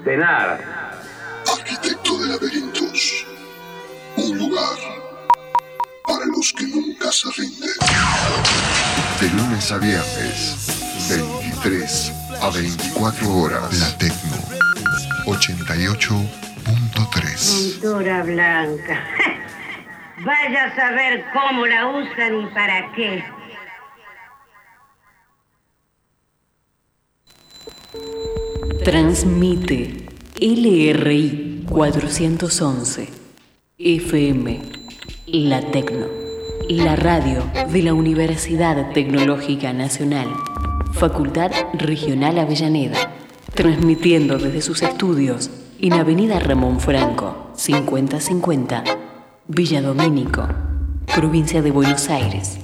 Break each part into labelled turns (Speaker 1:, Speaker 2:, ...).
Speaker 1: De nada.
Speaker 2: Arquitecto de laberintos. Un lugar para los que nunca se rinden. De lunes a viernes, 23 a 24 horas. La Tecno 88.3.
Speaker 3: Pintura blanca. Vaya a saber cómo la usan y para qué.
Speaker 4: Transmite LRI 411 FM La Tecno, la radio de la Universidad Tecnológica Nacional, Facultad Regional Avellaneda, transmitiendo desde sus estudios en Avenida Ramón Franco, 5050, Villa Domínico, provincia de Buenos Aires.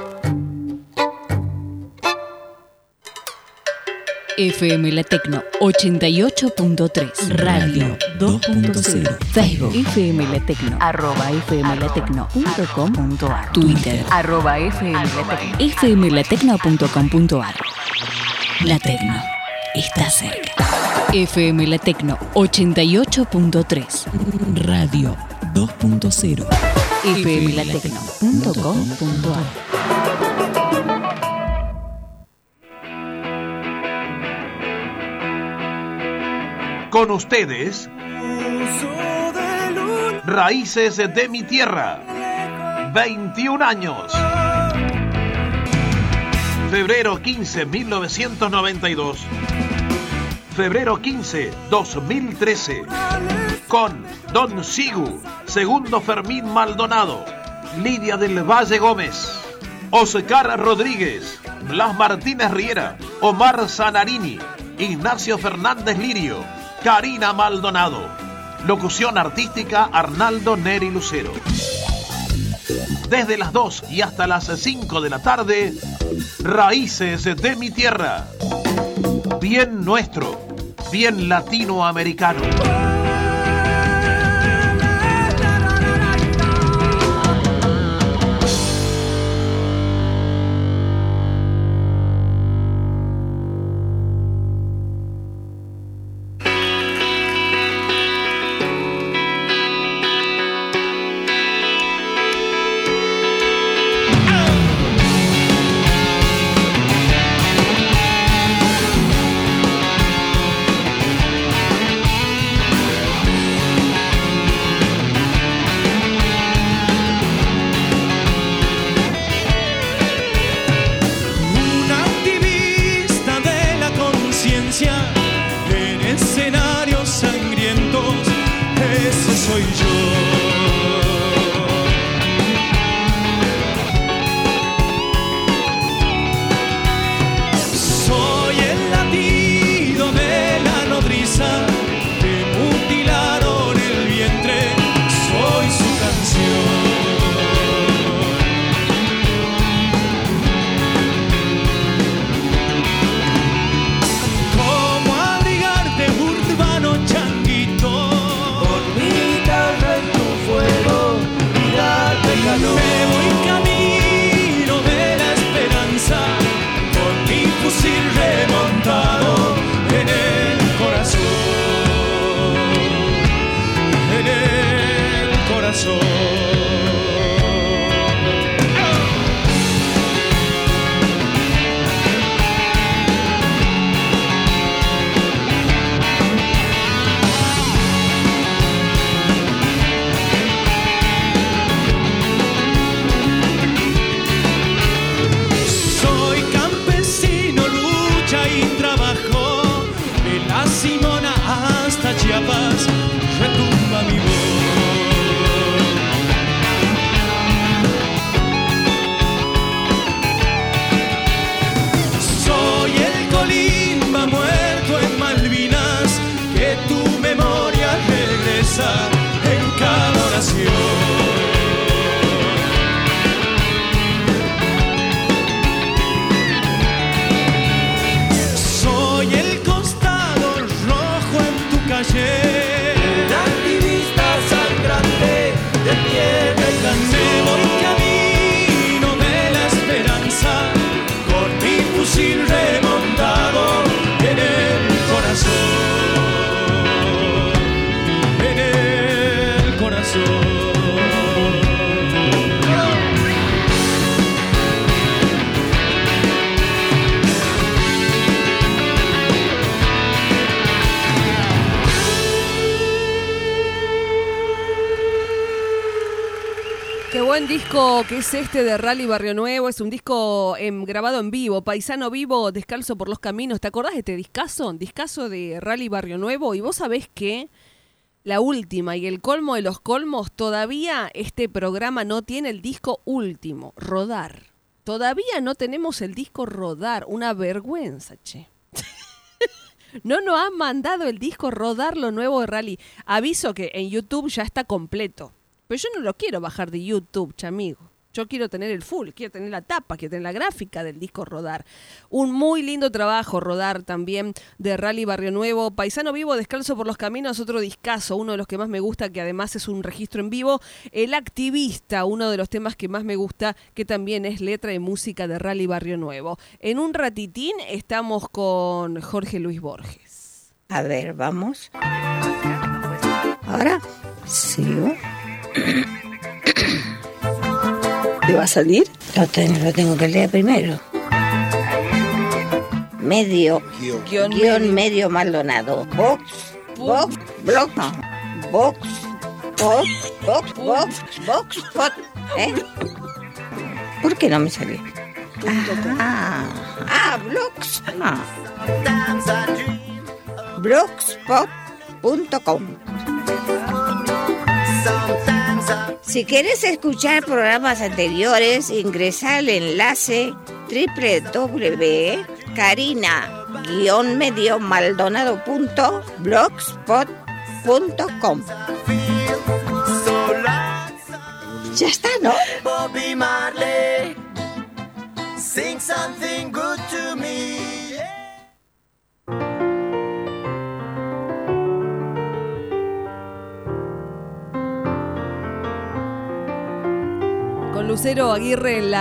Speaker 4: FM La Tecno 88.3, Radio 2.0, Facebook FM La Tecno, @fmlatecno.com.ar, Twitter @fmlatecno, fmlatecno.com.ar. La Tecno está cerca. FM La Tecno 88.3, Radio 2.0, fmlatecno.com.ar.
Speaker 5: Con ustedes, Raíces de mi Tierra, 21 años. Febrero 15, 1992. Febrero 15, 2013. Con Don Sigu, Segundo Fermín Maldonado, Lidia del Valle Gómez, Oscar Rodríguez, Blas Martínez Riera, Omar Zanarini, Ignacio Fernández Lirio, Karina Maldonado. Locución artística Arnaldo Neri Lucero. Desde las 2 y hasta las 5 de la tarde, Raíces de mi Tierra. Bien nuestro, bien latinoamericano.
Speaker 6: Fusil remontado en el corazón.
Speaker 1: Qué buen disco que es este de Rally Barrio Nuevo. Es un disco grabado en vivo, paisano vivo, descalzo por los caminos. ¿Te acordás de este discazo? Discazo de Rally Barrio Nuevo. Y vos sabés que la última y el colmo de los colmos, todavía este programa no tiene el disco último, Rodar. Todavía no tenemos el disco Rodar. Una vergüenza, che. No nos han mandado el disco Rodar, lo nuevo de Rally. Aviso que en YouTube ya está completo. Pero yo no lo quiero bajar de YouTube, chamigo. Yo quiero tener el full, quiero tener la tapa, quiero tener la gráfica del disco Rodar. Un muy lindo trabajo, Rodar, también, de Rally Barrio Nuevo. Paisano vivo, descalzo por los caminos, otro discazo, uno de los que más me gusta, que además es un registro en vivo. El Activista, uno de los temas que más me gusta, que también es letra y música de Rally Barrio Nuevo. En un ratitín estamos con Jorge Luis Borges.
Speaker 6: A ver, vamos. Ahora sigo. ¿Te va a salir? Lo tengo que leer primero. Guión medio Maldonado. Box, ¿por qué no me salió? Blogs. Blogspot.com. Si quieres escuchar programas anteriores, ingresa al enlace www.carina-maldonado.blogspot.com. Ya está, ¿no? Bobby Marley, sing something good to me.
Speaker 1: Con Lucero Aguirre en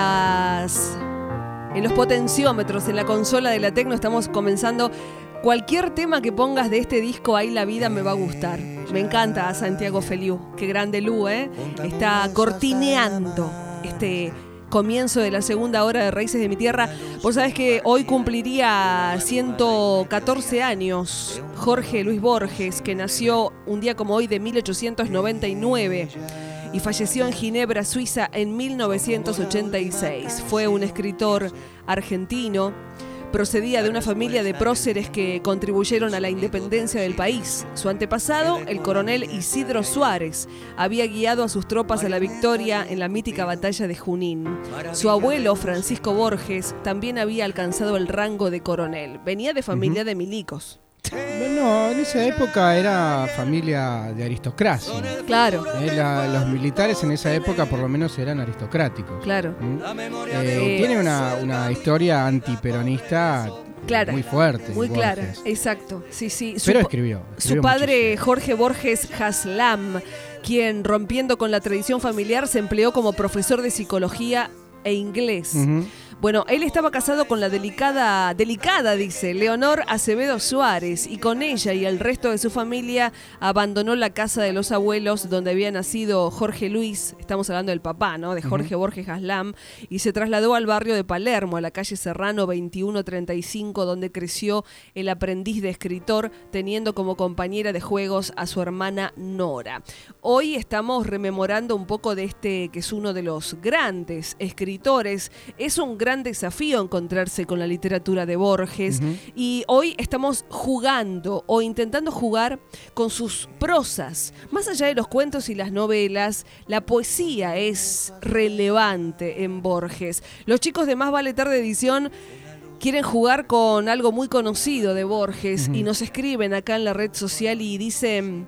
Speaker 1: los potenciómetros, en la consola de la Tecno, estamos comenzando. Cualquier tema que pongas de este disco, Ahí la vida, me va a gustar. Me encanta a Santiago Feliú. Qué grande Lu, ¿eh? Está cortineando este comienzo de la segunda hora de Raíces de mi Tierra. Vos sabés que hoy cumpliría 114 años Jorge Luis Borges, que nació un día como hoy de 1899. Y falleció en Ginebra, Suiza, en 1986. Fue un escritor argentino. Procedía de una familia de próceres que contribuyeron a la independencia del país. Su antepasado, el coronel Isidro Suárez, había guiado a sus tropas a la victoria en la mítica batalla de Junín. Su abuelo, Francisco Borges, también había alcanzado el rango de coronel. Venía de familia de milicos.
Speaker 7: No, en esa época era familia de aristocracia.
Speaker 1: Claro.
Speaker 7: Los militares en esa época por lo menos eran aristocráticos.
Speaker 1: Claro.
Speaker 7: Tiene una historia antiperonista
Speaker 1: clara,
Speaker 7: muy fuerte.
Speaker 1: Muy clara, exacto. Sí.
Speaker 7: Pero escribió
Speaker 1: su padre,
Speaker 7: muchísimo.
Speaker 1: Jorge Borges Haslam, quien, rompiendo con la tradición familiar, se empleó como profesor de psicología e inglés. Bueno, él estaba casado con la delicada, dice, Leonor Acevedo Suárez, y con ella y el resto de su familia abandonó la casa de los abuelos donde había nacido Jorge Luis, estamos hablando del papá, ¿no? De Jorge Borges Haslam, y se trasladó al barrio de Palermo, a la calle Serrano 2135, donde creció el aprendiz de escritor, teniendo como compañera de juegos a su hermana Nora. Hoy estamos rememorando un poco de este, que es uno de los grandes escritores. Es un gran desafío encontrarse con la literatura de Borges, y hoy estamos jugando o intentando jugar con sus prosas. Más allá de los cuentos y las novelas, la poesía es relevante en Borges. Los chicos de Más Vale Tarde Edición quieren jugar con algo muy conocido de Borges y nos escriben acá en la red social y dicen: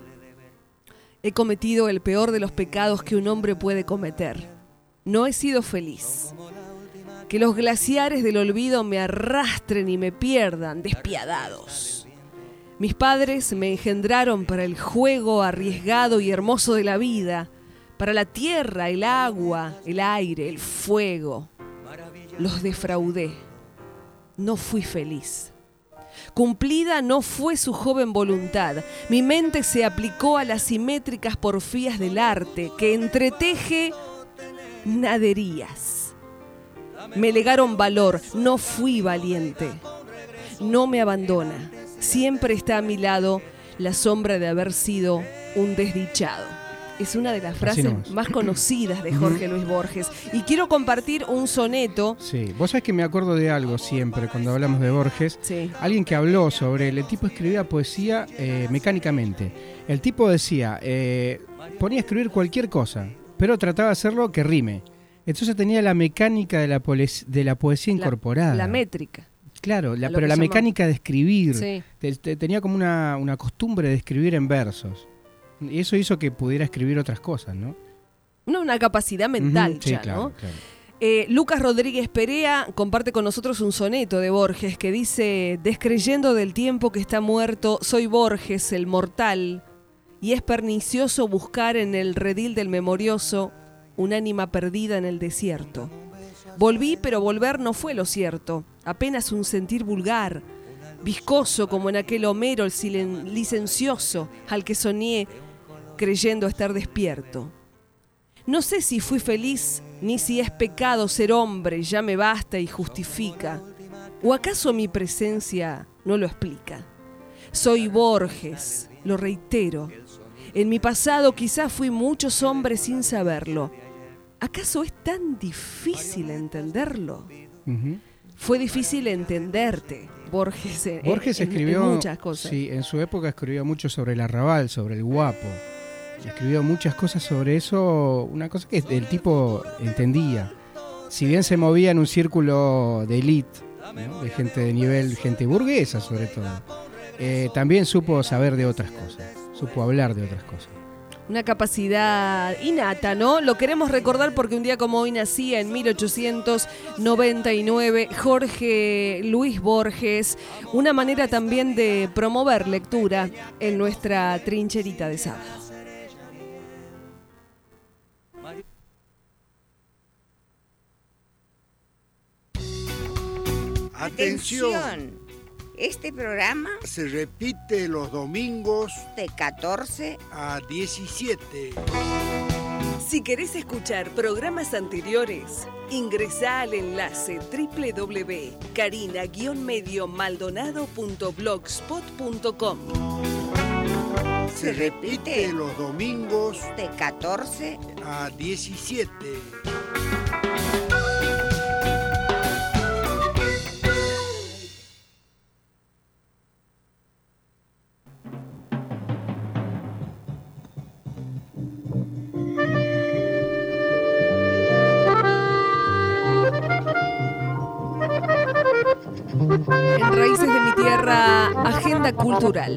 Speaker 1: he cometido el peor de los pecados que un hombre puede cometer. No he sido feliz. Que los glaciares del olvido me arrastren y me pierdan, despiadados. Mis padres me engendraron para el juego arriesgado y hermoso de la vida, para la tierra, el agua, el aire, el fuego. Los defraudé. No fui feliz. Cumplida no fue su joven voluntad. Mi mente se aplicó a las simétricas porfías del arte que entreteje naderías. Me legaron valor, no fui valiente. No me abandona. Siempre está a mi lado la sombra de haber sido un desdichado. Es una de las frases más conocidas de Jorge Luis Borges. Y quiero compartir un soneto.
Speaker 7: Sí, vos sabés que me acuerdo de algo siempre cuando hablamos de Borges.
Speaker 1: Sí.
Speaker 7: Alguien que habló sobre el tipo escribía poesía mecánicamente. El tipo decía, ponía a escribir cualquier cosa, pero trataba de hacerlo que rime. Entonces tenía la mecánica de la poesía incorporada.
Speaker 1: La métrica.
Speaker 7: Claro, pero la mecánica de escribir.
Speaker 1: Sí.
Speaker 7: Tenía como una costumbre de escribir en versos. Y eso hizo que pudiera escribir otras cosas, ¿no?
Speaker 1: Una capacidad mental,
Speaker 7: sí,
Speaker 1: ya,
Speaker 7: claro,
Speaker 1: ¿no?
Speaker 7: Claro.
Speaker 1: Lucas Rodríguez Perea comparte con nosotros un soneto de Borges que dice: descreyendo del tiempo que está muerto, soy Borges, el mortal, y es pernicioso buscar en el redil del memorioso un ánima perdida en el desierto. Volví, pero volver no fue lo cierto, apenas un sentir vulgar, viscoso como en aquel Homero el licencioso al que soñé creyendo estar despierto. No sé si fui feliz, ni si es pecado ser hombre, ya me basta y justifica. ¿O acaso mi presencia no lo explica? Soy Borges, lo reitero. En mi pasado quizás fui muchos hombres sin saberlo. ¿Acaso es tan difícil entenderlo? Fue difícil entenderte, Borges.
Speaker 7: Borges escribió
Speaker 1: en muchas cosas.
Speaker 7: Sí, en su época escribió mucho sobre el arrabal, sobre el guapo. Escribió muchas cosas sobre eso, una cosa que el tipo entendía. Si bien se movía en un círculo de élite, ¿no? De gente de nivel, gente burguesa sobre todo, también supo saber de otras cosas, supo hablar de otras cosas.
Speaker 1: Una capacidad innata, ¿no? Lo queremos recordar porque un día como hoy nacía en 1899 Jorge Luis Borges. Una manera también de promover lectura en nuestra trincherita de sábado.
Speaker 8: Atención, este programa
Speaker 9: se repite los domingos
Speaker 8: de 14
Speaker 9: a 17.
Speaker 1: Si querés escuchar programas anteriores, ingresá al enlace www.carina-mediomaldonado.blogspot.com.
Speaker 9: Se repite los domingos
Speaker 8: de 14
Speaker 9: a 17.
Speaker 1: En Raíces de mi Tierra, agenda cultural.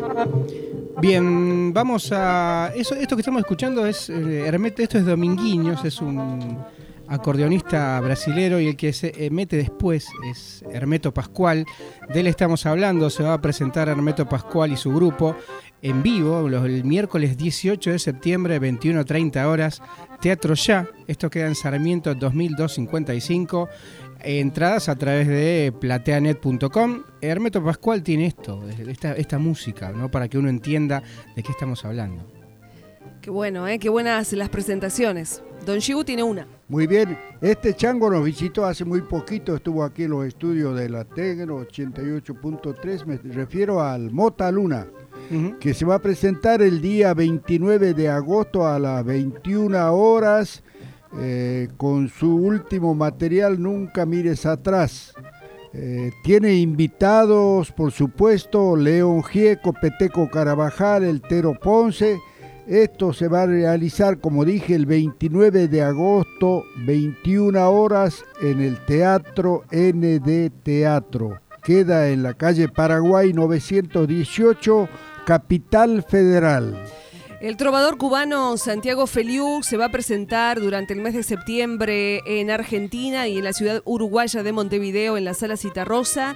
Speaker 7: Bien, vamos a... Esto que estamos escuchando es Hermeto, esto es Dominguinhos, es un acordeonista brasilero, y el que se mete después es Hermeto Pascual. De él estamos hablando, se va a presentar Hermeto Pascual y su grupo en vivo el miércoles 18 de septiembre, 21:30 horas, Teatro Ya. Esto queda en Sarmiento 2255. Entradas a través de plateanet.com. Hermeto Pascual tiene esta música, ¿no? Para que uno entienda de qué estamos hablando.
Speaker 1: Qué bueno, qué buenas las presentaciones. Don Shigu tiene una.
Speaker 9: Muy bien, este chango nos visitó hace muy poquito, estuvo aquí en los estudios de la Tecno 88.3, me refiero al Mota Luna, que se va a presentar el día 29 de agosto a las 21 horas. Con su último material, Nunca mires atrás. Tiene invitados, por supuesto, León Gieco, Peteco Carabajal, El Tero Ponce. Esto se va a realizar, como dije, el 29 de agosto, 21 horas, en el Teatro ND Teatro. Queda en la calle Paraguay 918, Capital Federal.
Speaker 1: El trovador cubano Santiago Feliú se va a presentar durante el mes de septiembre en Argentina y en la ciudad uruguaya de Montevideo, en la Sala Citarrosa.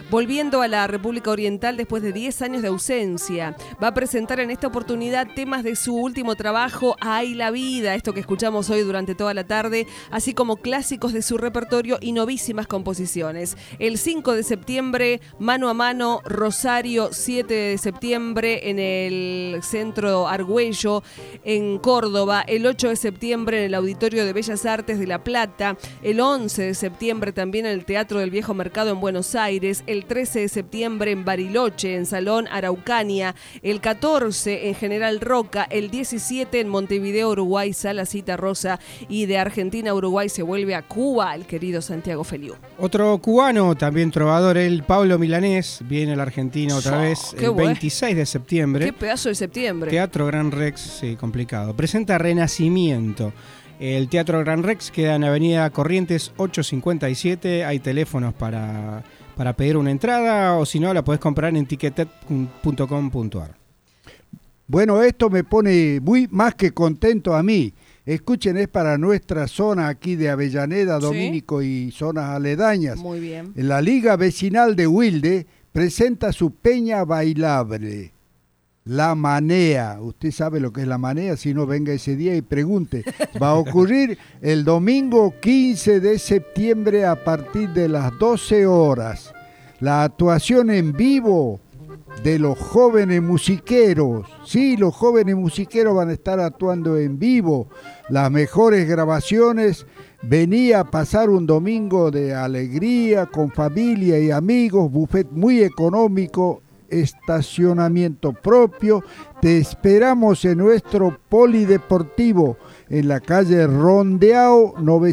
Speaker 1: volviendo a la República Oriental después de 10 años de ausencia. Va a presentar en esta oportunidad temas de su último trabajo, Ay la vida, esto que escuchamos hoy durante toda la tarde, así como clásicos de su repertorio y novísimas composiciones. El 5 de septiembre, Mano a Mano, Rosario, 7 de septiembre en el Centro Argüello, en Córdoba, el 8 de septiembre en el Auditorio de Bellas Artes de La Plata, el 11 de septiembre también en el Teatro del Viejo Mercado en Buenos Aires, el 13 de septiembre en Bariloche, en Salón Araucania, el 14 en General Roca, el 17 en Montevideo, Uruguay, Sala Cita Rosa, y de Argentina a Uruguay se vuelve a Cuba, el querido Santiago Feliú.
Speaker 7: Otro cubano, también trovador, el Pablo Milanés, viene a la Argentina otra vez, el 26 de septiembre.
Speaker 1: ¡Qué pedazo de septiembre!
Speaker 7: Teatro Gran Rex, sí, complicado. Presenta Renacimiento. El Teatro Gran Rex queda en Avenida Corrientes 857, hay teléfonos para pedir una entrada, o si no, la podés comprar en ticketet.com.ar.
Speaker 9: Bueno, esto me pone muy más que contento a mí. Escuchen, es para nuestra zona aquí de Avellaneda, Domínico, ¿sí? Y zonas aledañas.
Speaker 1: Muy bien.
Speaker 9: La Liga Vecinal de Wilde presenta su peña bailable, La Manea. Usted sabe lo que es La Manea, si no, venga ese día y pregunte. Va a ocurrir el domingo 15 de septiembre a partir de las 12 horas. La actuación en vivo de los jóvenes musiqueros. Sí, los jóvenes musiqueros van a estar actuando en vivo. Las mejores grabaciones. Venía a pasar un domingo de alegría con familia y amigos, buffet muy económico, estacionamiento propio. Te esperamos en nuestro polideportivo en la calle Rondeao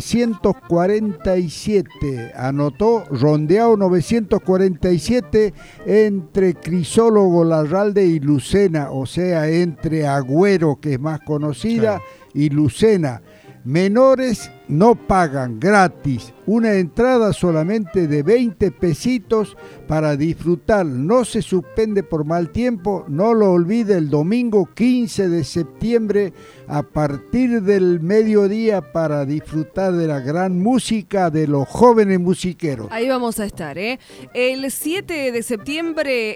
Speaker 9: 947. Anotó, Rondeao 947, entre Crisólogo Larralde y Lucena, o sea, entre Agüero, que es más conocida, claro, y Lucena. Menores no pagan, gratis. Una entrada solamente de 20 pesitos para disfrutar. No se suspende por mal tiempo. No lo olvide, el domingo 15 de septiembre a partir del mediodía para disfrutar de la gran música de los jóvenes musiqueros.
Speaker 1: Ahí vamos a estar, ¿eh? El 7 de septiembre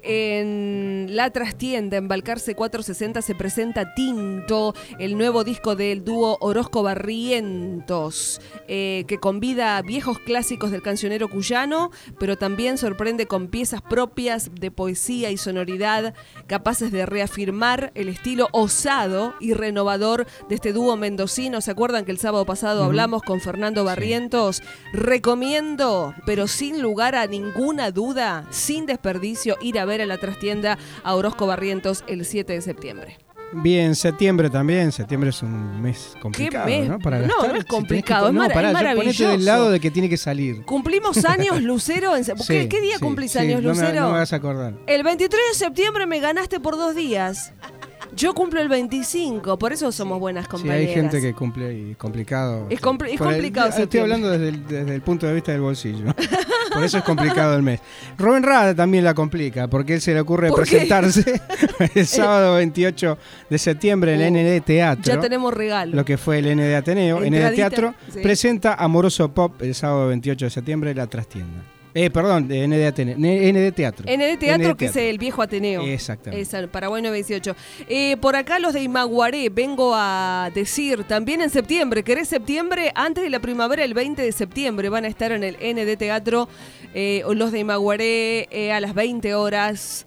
Speaker 1: en La Trastienda, en Balcarce 460, se presenta Tinto, el nuevo disco del dúo Orozco Barrientos, que convida viejos clásicos del cancionero cuyano, pero también sorprende con piezas propias de poesía y sonoridad, capaces de reafirmar el estilo osado y renovador de este dúo mendocino. ¿Se acuerdan que el sábado pasado hablamos con Fernando Barrientos? Sí. Recomiendo, pero sin lugar a ninguna duda, sin desperdicio, ir a ver a La Trastienda a Orozco Barrientos el 7 de septiembre.
Speaker 7: Bien, septiembre también. Septiembre es un mes complicado,
Speaker 1: ¿qué mes?
Speaker 7: ¿no? Para
Speaker 1: no,
Speaker 7: gastar,
Speaker 1: no es complicado,
Speaker 7: es
Speaker 1: maravilloso.
Speaker 7: Ponete del lado de que tiene que salir.
Speaker 1: Cumplimos años, Lucero. ¿Qué día cumplís años, Lucero?
Speaker 7: No me vas a acordar.
Speaker 1: El 23 de septiembre me ganaste por 2 días. Yo cumplo el 25, por eso somos buenas compañeras.
Speaker 7: Sí, hay gente que cumple y complicado.
Speaker 1: Es complicado.
Speaker 7: Estoy hablando desde el punto de vista del bolsillo. Por eso es complicado el mes. Rubén Rada también la complica, porque él se le ocurre presentarse el sábado 28 de septiembre en el ND Teatro.
Speaker 1: Ya tenemos regalo.
Speaker 7: Lo que fue el ND Ateneo. ND Teatro presenta Amoroso Pop el sábado 28 de septiembre en La Trastienda. Perdón, de ND Teatro.
Speaker 1: ND Teatro, que es el viejo Ateneo.
Speaker 7: Exactamente.
Speaker 1: Es el Paraguay 918. Por acá los de Imaguaré, vengo a decir, también en septiembre, ¿querés septiembre? Antes de la primavera, el 20 de septiembre, van a estar en el ND Teatro los de Imaguaré a las 20 horas.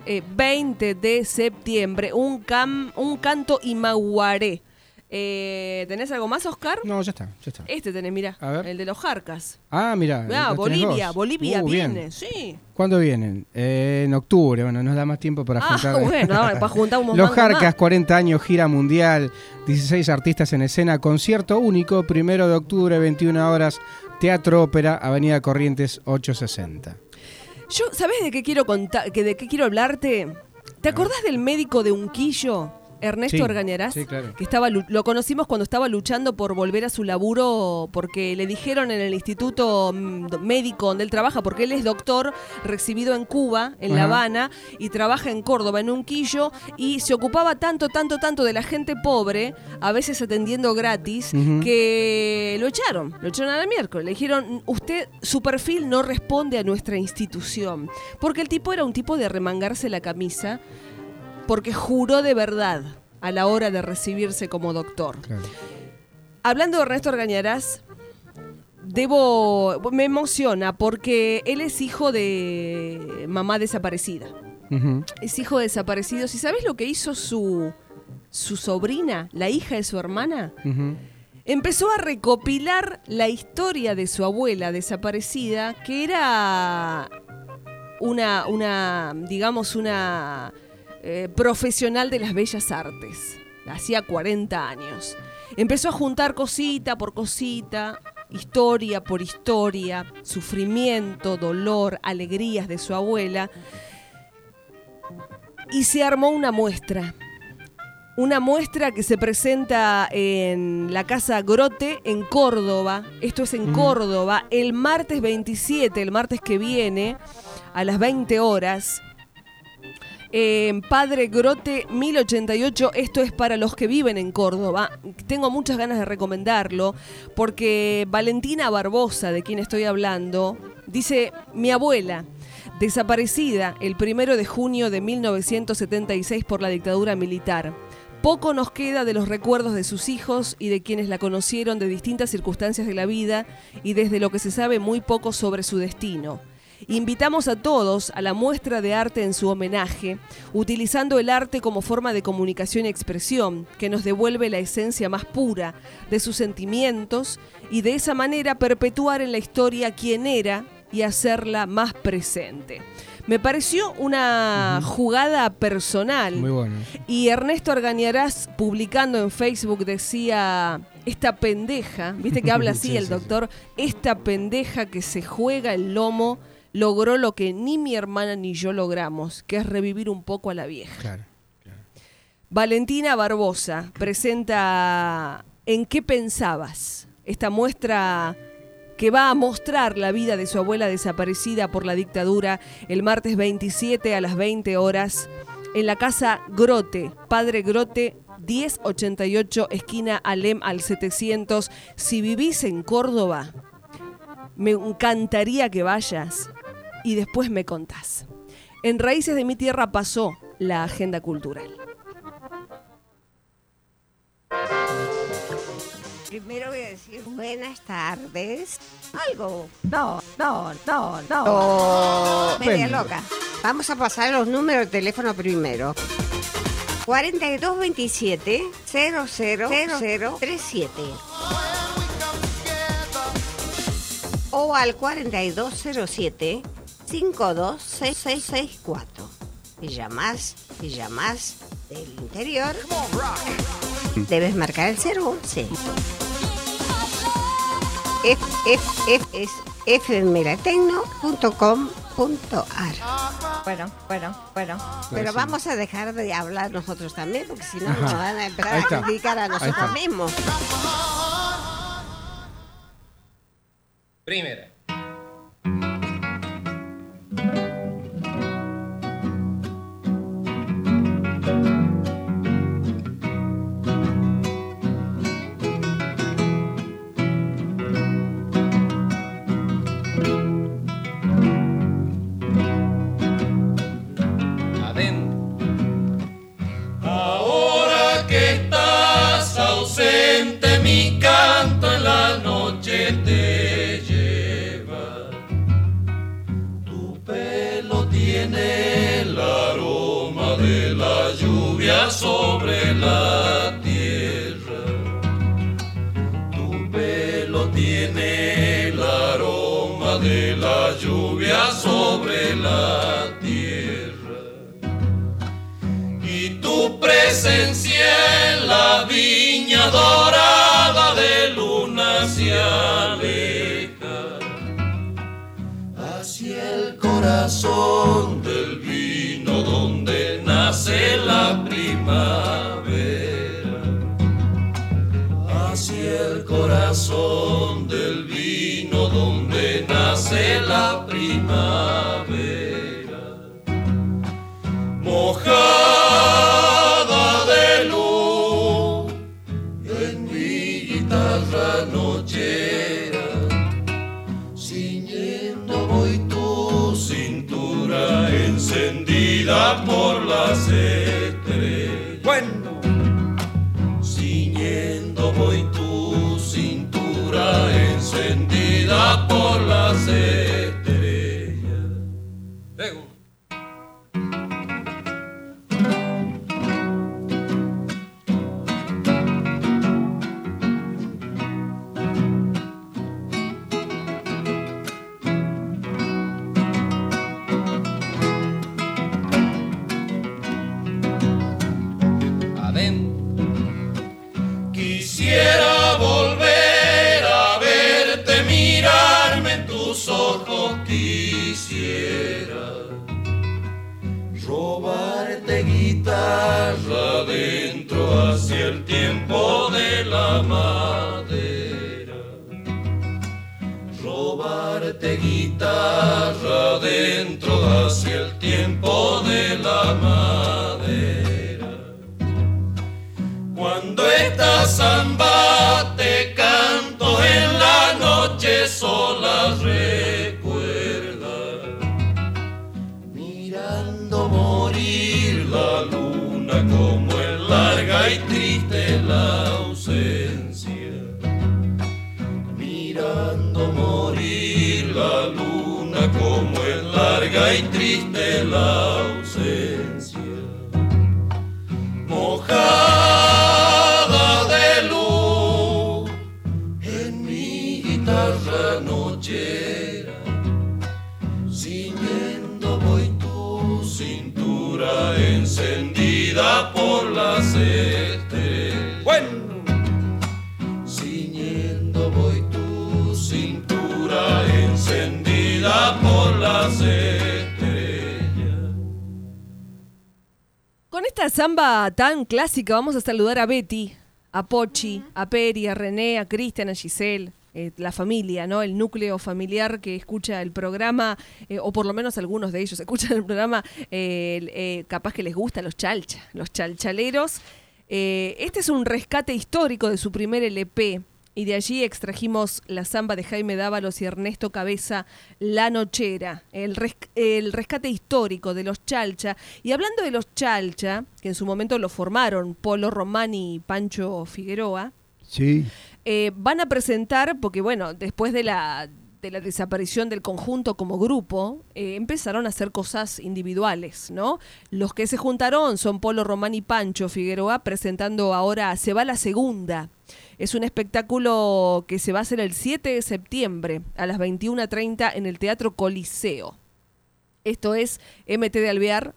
Speaker 1: 20 de septiembre, un canto Imaguaré. ¿Tenés algo más, Oscar?
Speaker 7: No, ya está.
Speaker 1: Este tenés, mirá, el de los Jarcas.
Speaker 7: Ah, mirá.
Speaker 1: Bolivia viene,
Speaker 7: bien.
Speaker 1: sí.
Speaker 7: ¿Cuándo vienen? En octubre, bueno, nos da más tiempo para juntar.
Speaker 1: Bueno, para juntar un
Speaker 7: Los Jarcas, 40 años, gira mundial, 16 artistas en escena, concierto único, 1 de octubre, 21 horas, Teatro Ópera, Avenida Corrientes 860.
Speaker 1: ¿Sabés de qué quiero contar? ¿De qué quiero hablarte? ¿Te acordás del médico de Unquillo? Ernesto Argañarás,
Speaker 7: claro.
Speaker 1: que lo conocimos cuando estaba luchando por volver a su laburo porque le dijeron en el instituto médico donde él trabaja, porque él es doctor recibido en Cuba, en La Habana, y trabaja en Córdoba, en Unquillo, y se ocupaba tanto de la gente pobre, a veces atendiendo gratis, que lo echaron a la miércoles. Le dijeron, su perfil no responde a nuestra institución, porque el tipo era un tipo de remangarse la camisa, porque juró de verdad a la hora de recibirse como doctor. Claro. Hablando de Ernesto Argañarás, me emociona porque él es hijo de mamá desaparecida. Es hijo de desaparecidos. ¿Y sabes lo que hizo su sobrina, la hija de su hermana? Empezó a recopilar la historia de su abuela desaparecida, que era una profesional de las bellas artes. Hacía 40 años. Empezó a juntar cosita por cosita, historia por historia, sufrimiento, dolor, alegrías de su abuela. Y se armó una muestra. Una muestra que se presenta en la Casa Grote, en Córdoba. Esto es en Córdoba, el martes 27, el martes que viene, a las 20 horas. Padre Grote 1088, esto es para los que viven en Córdoba. Tengo muchas ganas de recomendarlo porque Valentina Barbosa, de quien estoy hablando, dice: mi abuela, desaparecida el 1 de junio de 1976 por la dictadura militar. Poco nos queda de los recuerdos de sus hijos y de quienes la conocieron de distintas circunstancias de la vida, y desde lo que se sabe muy poco sobre su destino. Invitamos a todos a la muestra de arte en su homenaje, utilizando el arte como forma de comunicación y expresión, que nos devuelve la esencia más pura de sus sentimientos, y de esa manera perpetuar en la historia quién era y hacerla más presente. Me pareció una jugada personal.
Speaker 7: Muy bueno.
Speaker 1: Y Ernesto Argañarás, publicando en Facebook, decía: esta pendeja, viste que habla así el doctor, esta pendeja que se juega el lomo logró lo que ni mi hermana ni yo logramos, que es revivir un poco a la vieja.
Speaker 7: Claro.
Speaker 1: Valentina Barbosa presenta ¿En qué pensabas? Esta muestra que va a mostrar la vida de su abuela desaparecida por la dictadura el martes 27 a las 20 horas en la Casa Grote, Padre Grote 1088, esquina Alem al 700. Si vivís en Córdoba, me encantaría que vayas y después me contás. En Raíces de mi Tierra pasó la agenda cultural.
Speaker 8: Primero voy a decir buenas tardes. Algo. No. Media loca. Vamos a pasar los números de teléfono primero. 4227 000037 o al 4207 526664. Y llamás del interior. Debes marcar el 011. Es fmlatecno.com.ar. Bueno. Pero vamos a dejar de hablar nosotros también, porque si no nos van a empezar a criticar a nosotros mismos.
Speaker 10: Primera.
Speaker 11: Ahora que estás ausente, mi canto en la noche te lleva. Tu pelo tiene el aroma de la lluvia sobre la tierra. Tu pelo tiene el aroma de la lluvia sobre la tierra. Y tu presencia en la viña dorada de luna se aleja hacia el corazón del vino donde nace la primavera. Bueno, ciñendo voy tu cintura encendida por las estrellas. Luego.
Speaker 10: Quisiera volver a verte, mirarme en tus ojos, quisiera robarte guitarra dentro hacia el tiempo de la madera, robarte guitarra dentro hacia el tiempo de la madera. Cuando esta samba te canto en la noche sola, recuerda, mirando morir la luna como es larga y triste la ausencia, mirando morir la luna como es larga y triste la ausencia, mojada de luz en mi guitarra nochera, ciñendo voy tu cintura encendida por las estrellas. Bueno, ciñendo voy tu cintura encendida por las estrellas.
Speaker 1: Con esta samba tan clásica vamos a saludar a Betty, a Pochi, a Peri, a René, a Cristian, a Giselle, la familia, ¿no? El núcleo familiar que escucha el programa, o por lo menos algunos de ellos escuchan el programa, capaz que les gusta los chalchaleros. Este es un rescate histórico de su primer LP. Y de allí extrajimos la samba de Jaime Dávalos y Ernesto Cabeza, La Nochera, el rescate histórico de los Chalcha. Y hablando de los Chalcha, que en su momento lo formaron Polo Romani y Pancho Figueroa,
Speaker 9: sí,
Speaker 1: van a presentar, porque bueno, después de la desaparición del conjunto como grupo, empezaron a hacer cosas individuales, ¿no? Los que se juntaron son Polo Romani y Pancho Figueroa, presentando ahora Se va la segunda. Es un espectáculo que se va a hacer el 7 de septiembre a las 21:30 en el Teatro Coliseo. Esto es MT de Alvear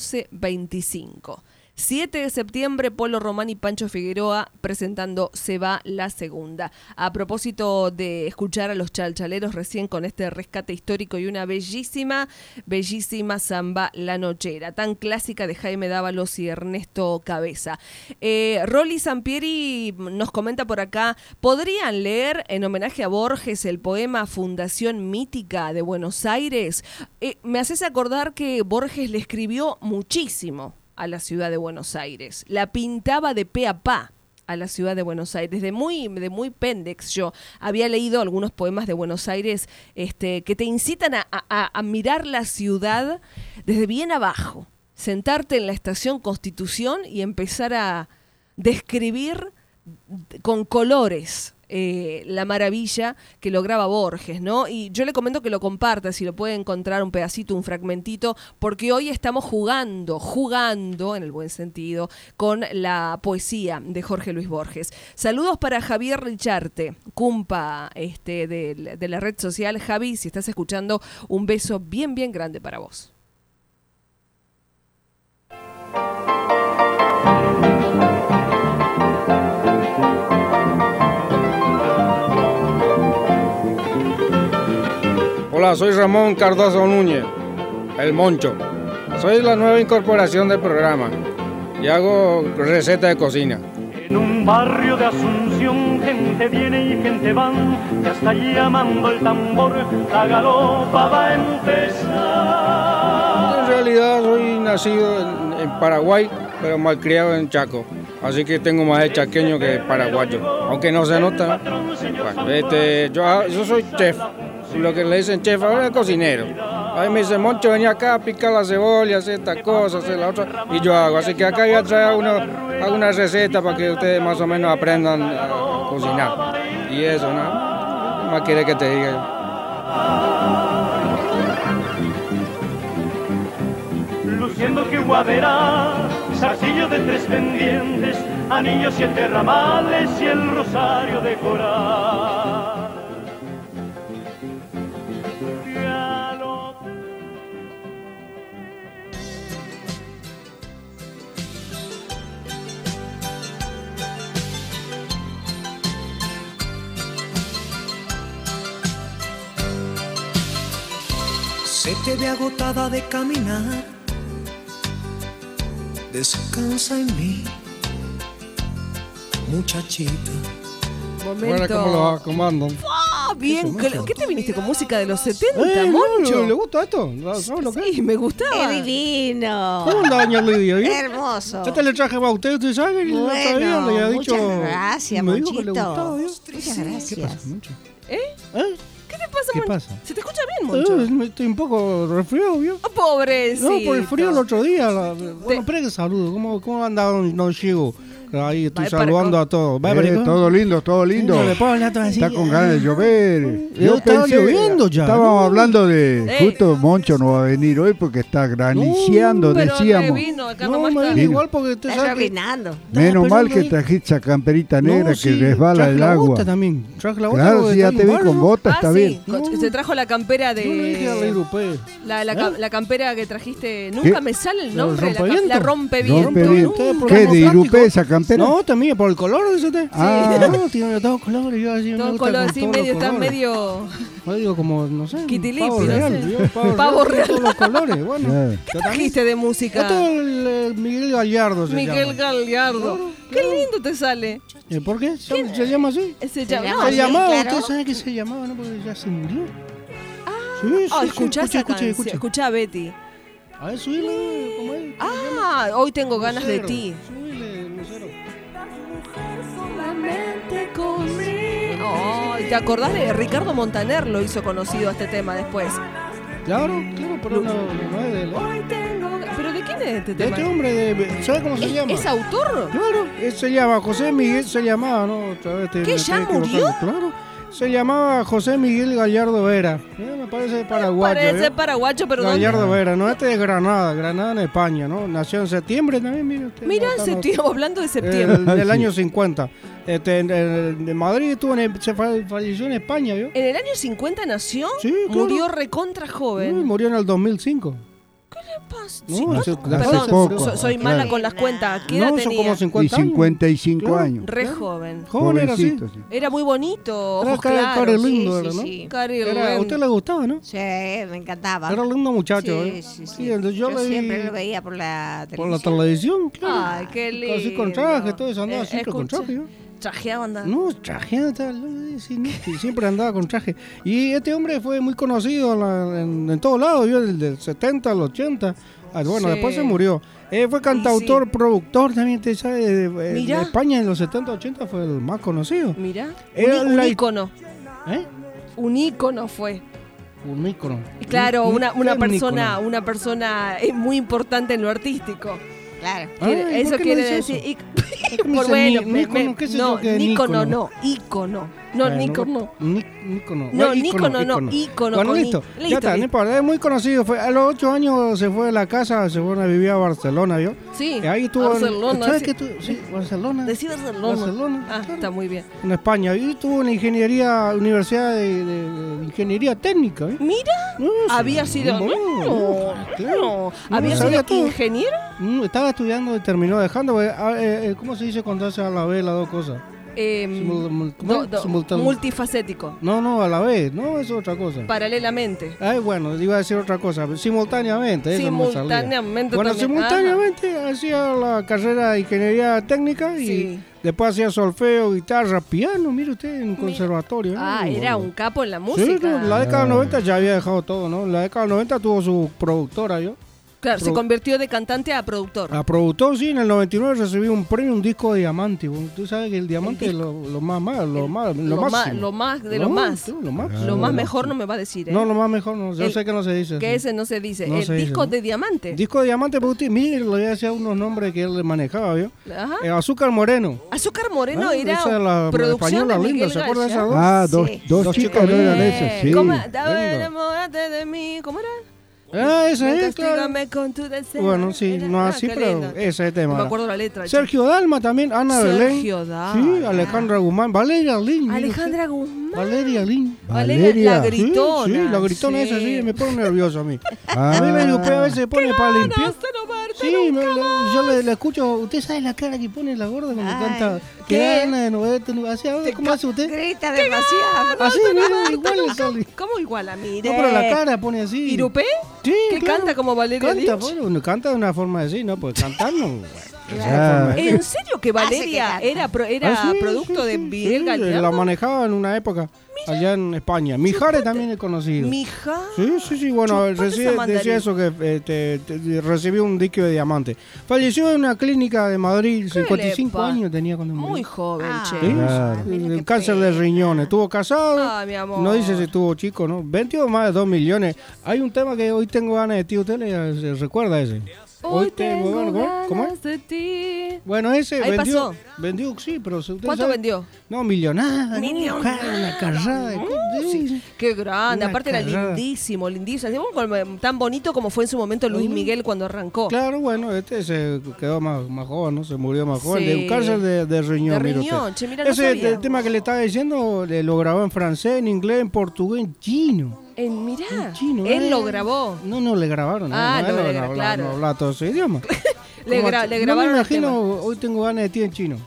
Speaker 1: 1125. 7 de septiembre, Polo Romani y Pancho Figueroa presentando Se va la segunda. A propósito de escuchar a los chalchaleros recién con este rescate histórico y una bellísima, bellísima samba La Nochera, tan clásica de Jaime Dávalos y Ernesto Cabeza. Rolly Sampieri nos comenta por acá, ¿podrían leer en homenaje a Borges el poema Fundación Mítica de Buenos Aires? Me haces acordar que Borges le escribió muchísimo a la ciudad de Buenos Aires. La pintaba de pe a pa a la ciudad de Buenos Aires. De muy pendex yo había leído algunos poemas de Buenos Aires que te incitan a mirar la ciudad desde bien abajo. Sentarte en la estación Constitución y empezar a describir con colores la maravilla que lograba Borges, ¿no? Y yo le comento que lo comparta, si lo puede encontrar un pedacito, un fragmentito, porque hoy estamos jugando, en el buen sentido, con la poesía de Jorge Luis Borges. Saludos para Javier Richarte, cumpa de la red social. Javi, si estás escuchando, un beso bien, bien grande para vos.
Speaker 12: Hola, soy Ramón Cardoso Núñez, el Moncho. Soy la nueva incorporación del programa y hago recetas de cocina.
Speaker 13: En un barrio de Asunción, gente viene y gente va, ya está llamando el tambor, la galopa va a empezar.
Speaker 12: En realidad soy nacido en Paraguay, pero malcriado en Chaco. Así que tengo más de chaqueño que paraguayo, aunque no se nota. Bueno, yo soy chef. Lo que le dicen chef ahora es cocinero. Ahí me dice, Moncho, venía acá a picar la cebolla, hacer esta cosa, hacer la otra, y yo hago. Así que acá voy a traer alguna receta para que ustedes más o menos aprendan a cocinar. Y eso, ¿no? ¿Qué más quiere que te diga yo?
Speaker 13: Luciendo que guadera, zarcillo de 3 pendientes, anillos 7 ramales y el rosario de coral.
Speaker 14: Se te ve agotada de caminar, descansa en mí, muchachita.
Speaker 1: Momento.
Speaker 7: ¿Cómo andan?
Speaker 1: ¡Ah, bien! ¿Qué te viniste con música de los 70, Moncho?
Speaker 7: ¿Le gusta esto? ¿Sabes lo que es?
Speaker 1: Sí, me gustaba.
Speaker 8: ¡Qué divino!
Speaker 7: ¿Cómo anda, doña Lidia?
Speaker 8: Hermoso.
Speaker 7: Este le traje para usted sabe.
Speaker 8: Bueno,
Speaker 7: le había
Speaker 8: muchas
Speaker 7: dicho,
Speaker 8: gracias,
Speaker 7: me dijo
Speaker 8: Monchito.
Speaker 7: que le gustaba,
Speaker 8: Muchas gracias.
Speaker 7: ¿Qué pasa, Moncho?
Speaker 1: ¿Eh? ¿Qué te pasa,
Speaker 7: ¿Qué
Speaker 1: Moncho?
Speaker 7: pasa?
Speaker 1: ¿Se te escucha bien, Moncho?
Speaker 7: Estoy un poco resfriado, ¿vio?
Speaker 1: Oh, pobrecito.
Speaker 7: No, por el frío el otro día. Bueno, espera que saludo. ¿Cómo anda don Chigo? Ahí estoy saludando a todos.
Speaker 9: Todo lindo, todo lindo. Está con ganas de llover. Yo
Speaker 7: estaba lloviendo ya.
Speaker 9: Estábamos hablando de... Justo Moncho no va a venir hoy porque está graniciando, decíamos.
Speaker 7: Igual porque te
Speaker 8: está llovinando.
Speaker 9: Menos mal que trajiste esa camperita negra que resbala el agua.
Speaker 7: Bota también. Traje la bota.
Speaker 9: Claro, si ya te vi con botas, está bien.
Speaker 1: Se trajo la campera de... La campera que trajiste... Nunca me sale el nombre. La rompeviento.
Speaker 9: ¿Qué? ¿De Irupé esa campera?
Speaker 7: No, también por el color, dice usted.
Speaker 9: Ah.
Speaker 7: No, tiene todos colores. Yo así
Speaker 1: todo
Speaker 7: me
Speaker 1: color,
Speaker 7: gusta
Speaker 1: sí, medio, está medio...
Speaker 7: Digo como, no sé,
Speaker 1: Kitilipi,
Speaker 7: pavo
Speaker 1: no
Speaker 7: real.
Speaker 1: sé. Pavo real.
Speaker 7: Todos los colores, bueno.
Speaker 1: ¿Qué trajiste de música?
Speaker 7: Esto es el Miguel Gallardo.
Speaker 1: Miguel Gallardo. Qué lindo te sale.
Speaker 7: ¿Por qué? ¿Se llama así?
Speaker 1: Se llamaba.
Speaker 7: ¿Usted sabe que se llamaba? ¿No? Porque ya se murió.
Speaker 1: Escuchá a Betty.
Speaker 7: A ver, subile, ¿cómo es?
Speaker 1: Hoy tengo ganas de ti.
Speaker 7: Subile, Lucero.
Speaker 1: ¿Te acordás de Ricardo Montaner? Lo hizo conocido este tema después.
Speaker 7: Claro, pero no es de él.
Speaker 1: ¿Pero de quién es este
Speaker 7: de
Speaker 1: tema?
Speaker 7: Este hombre, ¿sabe cómo se llama?
Speaker 1: ¿Es autor?
Speaker 7: Claro, se llama José Miguel, se llamaba, ¿no?
Speaker 1: ¿Qué, ya murió?
Speaker 7: Claro, se llamaba José Miguel Gallardo Vera. Me parece paraguayo.
Speaker 1: Parece paraguayo, pero
Speaker 7: Gallardo Vera, no, este es de Granada en España, ¿no? Nació en septiembre también, mire usted.
Speaker 1: Mira, en septiembre, hablando de septiembre.
Speaker 7: Del año 50. De Madrid se falleció en España, ¿vio?
Speaker 1: ¿En el año 50 nació?
Speaker 7: Sí, claro.
Speaker 1: Murió recontra joven.
Speaker 7: Murió en el 2005.
Speaker 1: ¿Qué le pasa?
Speaker 9: Perdón,
Speaker 1: soy mala con las cuentas. ¿Qué edad
Speaker 7: son
Speaker 1: tenía?
Speaker 7: como 50
Speaker 9: años. Y 55 años.
Speaker 1: Re joven.
Speaker 7: Joven era así.
Speaker 9: Sí.
Speaker 1: Era muy bonito, ojos
Speaker 7: Era
Speaker 1: claros.
Speaker 7: lindo,
Speaker 1: Sí.
Speaker 7: ¿A usted le gustaba, no?
Speaker 8: Sí, me encantaba.
Speaker 7: Era lindo muchacho,
Speaker 8: Sí,
Speaker 7: entonces yo
Speaker 8: siempre lo veía por la televisión.
Speaker 7: Por la televisión, claro.
Speaker 1: Ay, qué lindo.
Speaker 7: Así con traje, todo eso, andaba siempre con traje, ¿no?
Speaker 1: ¿Trajeado andaba?
Speaker 7: No, trajeado, siempre andaba con traje. Y este hombre fue muy conocido en todos lados, ¿vio? Del 70 al 80. Bueno, después se murió. Fue cantautor, productor también, te sabe, de España en los 70, 80 fue el más conocido.
Speaker 1: Mira,
Speaker 7: un
Speaker 1: ícono. Un ícono fue.
Speaker 7: Un ícono.
Speaker 1: Claro, una persona muy importante en lo artístico.
Speaker 8: Claro.
Speaker 1: Eso quiere decir.
Speaker 7: Bueno,
Speaker 1: ícono no, ícono. No, ícono.
Speaker 7: No,
Speaker 1: ícono.
Speaker 7: Bueno, listo. Ya está, no importa. Es muy conocido. A los 8 años se fue de la casa, se fue a vivir a Barcelona, ¿vio?
Speaker 1: Sí.
Speaker 7: Ahí estuvo.
Speaker 1: Barcelona.
Speaker 7: ¿Sabes qué? Sí, Barcelona.
Speaker 1: Decí Barcelona.
Speaker 7: Claro.
Speaker 1: Está muy bien.
Speaker 7: En España. Y estuvo en Universidad de Ingeniería Técnica.
Speaker 1: Mira. Había sido.
Speaker 7: Claro.
Speaker 1: ¿Había sido ingeniero?
Speaker 7: Estaba estudiando y terminó dejando. ¿Cómo se dice cuando hace a la vez las dos cosas?
Speaker 1: Multifacético.
Speaker 7: No, a la vez, no, es otra cosa.
Speaker 1: Paralelamente.
Speaker 7: Bueno, iba a decir otra cosa, simultáneamente.
Speaker 1: Bueno,
Speaker 7: simultáneamente hacía la carrera de ingeniería técnica y después hacía solfeo, guitarra, piano, mire usted, en un conservatorio.
Speaker 1: Era un capo en la música.
Speaker 7: Sí, en la década del 90 ya había dejado todo, ¿no? En la década del 90 tuvo su productora, ¿yo?
Speaker 1: Claro, se convirtió de cantante a productor.
Speaker 7: A productor, sí, en el 99 recibió un premio, un disco de diamante. Tú sabes que el diamante es lo más
Speaker 1: mejor no me va a decir, ¿eh?
Speaker 7: No, lo más mejor no, yo sé que no se dice.
Speaker 1: Que ese no se dice. El disco de diamante.
Speaker 7: Disco de diamante, pero usted, mire, le voy a decir unos nombres que él manejaba, ¿vio? Ajá. Azúcar Moreno.
Speaker 1: Azúcar Moreno era
Speaker 7: esa es la
Speaker 1: producción de Miguel
Speaker 7: ¿se acuerda de esas
Speaker 9: dos? Dos chicas no eran esas, sí.
Speaker 1: ¿Cómo? Enamórate de mí, ¿cómo era?
Speaker 7: Ese es, claro.
Speaker 1: Con tu deseo.
Speaker 7: Bueno, sí, no así, pero ese es el tema.
Speaker 1: No me acuerdo la letra.
Speaker 7: Sergio Dalma también, Ana Belén.
Speaker 1: Sergio Dalma.
Speaker 7: Sí, Alejandra Guzmán, Valeria Lin.
Speaker 1: Alejandra Guzmán.
Speaker 7: Valeria Lin.
Speaker 1: La gritona.
Speaker 7: Sí, la gritona esa, sí, me pone nervioso a mí. A mí la europea a veces se pone para limpiar. Sí, yo le escucho, usted sabe la cara que pone la gorda cuando canta. ¿Qué gana de novete? ¿Cómo hace usted?
Speaker 8: Grita demasiado.
Speaker 7: Así, mira, igual le sale.
Speaker 1: ¿Cómo igual a mí?
Speaker 7: No, pero la cara pone así.
Speaker 1: ¿Irupé?
Speaker 7: Sí,
Speaker 1: que claro. Canta como Valeria Lynch.
Speaker 7: Bueno, canta de una forma así, ¿no? Pues cantar no.
Speaker 1: ¿En serio que Valeria era producto de Miguel Gallardo?
Speaker 7: La manejaba en una época allá en España. Mijares también he conocido.
Speaker 1: ¿Mijares?
Speaker 7: Sí, bueno, decía eso que recibió un disco de diamante. Falleció en una clínica de Madrid, 55 años tenía cuando murió.
Speaker 1: Muy joven, che.
Speaker 7: ¿Sí? Cáncer de riñones. Estuvo casado.
Speaker 1: Mi amor.
Speaker 7: No dice si estuvo chico, ¿no? 22 más de 2 millones. Hay un tema que hoy tengo ganas de ti. ¿Usted le recuerda ese?
Speaker 1: Hoy tengo ganas de ti.
Speaker 7: Bueno, ese
Speaker 1: ahí
Speaker 7: vendió,
Speaker 1: pasó.
Speaker 7: Vendió, sí, pero
Speaker 1: ¿cuánto
Speaker 7: sabe?
Speaker 1: Vendió?
Speaker 7: No, millonada. Una carrada.
Speaker 1: Sí. Qué grande. Aparte era lindísimo. Tan bonito como fue en su momento Luis Miguel cuando arrancó.
Speaker 7: Claro, bueno, se quedó más joven, ¿no? Se murió más joven. De un cáncer de riñón.
Speaker 1: De riñón, che, mira, no
Speaker 7: ese
Speaker 1: sabía.
Speaker 7: El tema que le estaba diciendo lo grabó en francés, en inglés, en portugués, en chino.
Speaker 1: Mirá,
Speaker 7: en chino,
Speaker 1: él lo grabó.
Speaker 7: No le grabaron.
Speaker 1: Claro.
Speaker 7: No habla todo ese idioma.
Speaker 1: le grabaron.
Speaker 7: No me imagino, hoy tengo ganas de ti en chino.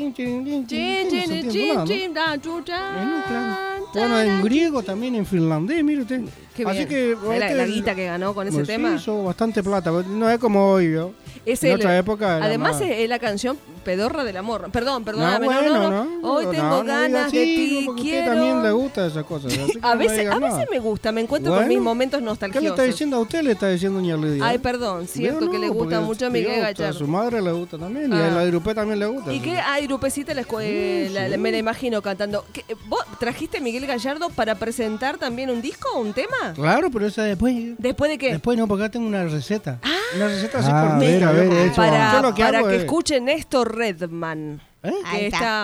Speaker 7: Bueno, en griego también, en finlandés, mire usted.
Speaker 1: Así que la guita que ganó con ese tema.
Speaker 7: Sí, hizo bastante plata. No es como hoy, ¿no? En otra época.
Speaker 1: Además es la canción pedorra del amor. Perdóname.
Speaker 7: No.
Speaker 1: Hoy tengo ganas de ti, quiero.
Speaker 7: También le gusta esas cosas.
Speaker 1: A veces me gusta, me encuentro con mis momentos nostálgicos.
Speaker 7: ¿Qué le está diciendo a usted? Le está diciendo doña Lidia.
Speaker 1: Ay, perdón, cierto que le gusta mucho a Miguel Gallardo.
Speaker 7: A su madre le gusta también, y a la Irupé también le gusta.
Speaker 1: ¿Y qué? A Irupecita me la imagino cantando. ¿Vos trajiste a Miguel Gallardo para presentar también un disco o un tema?
Speaker 7: Claro, pero esa después.
Speaker 1: ¿Después de qué?
Speaker 7: Después no, porque acá tengo una receta. Una receta así
Speaker 9: cortita.
Speaker 1: Para que escuchen Néstor Redman.
Speaker 8: Ahí
Speaker 1: está.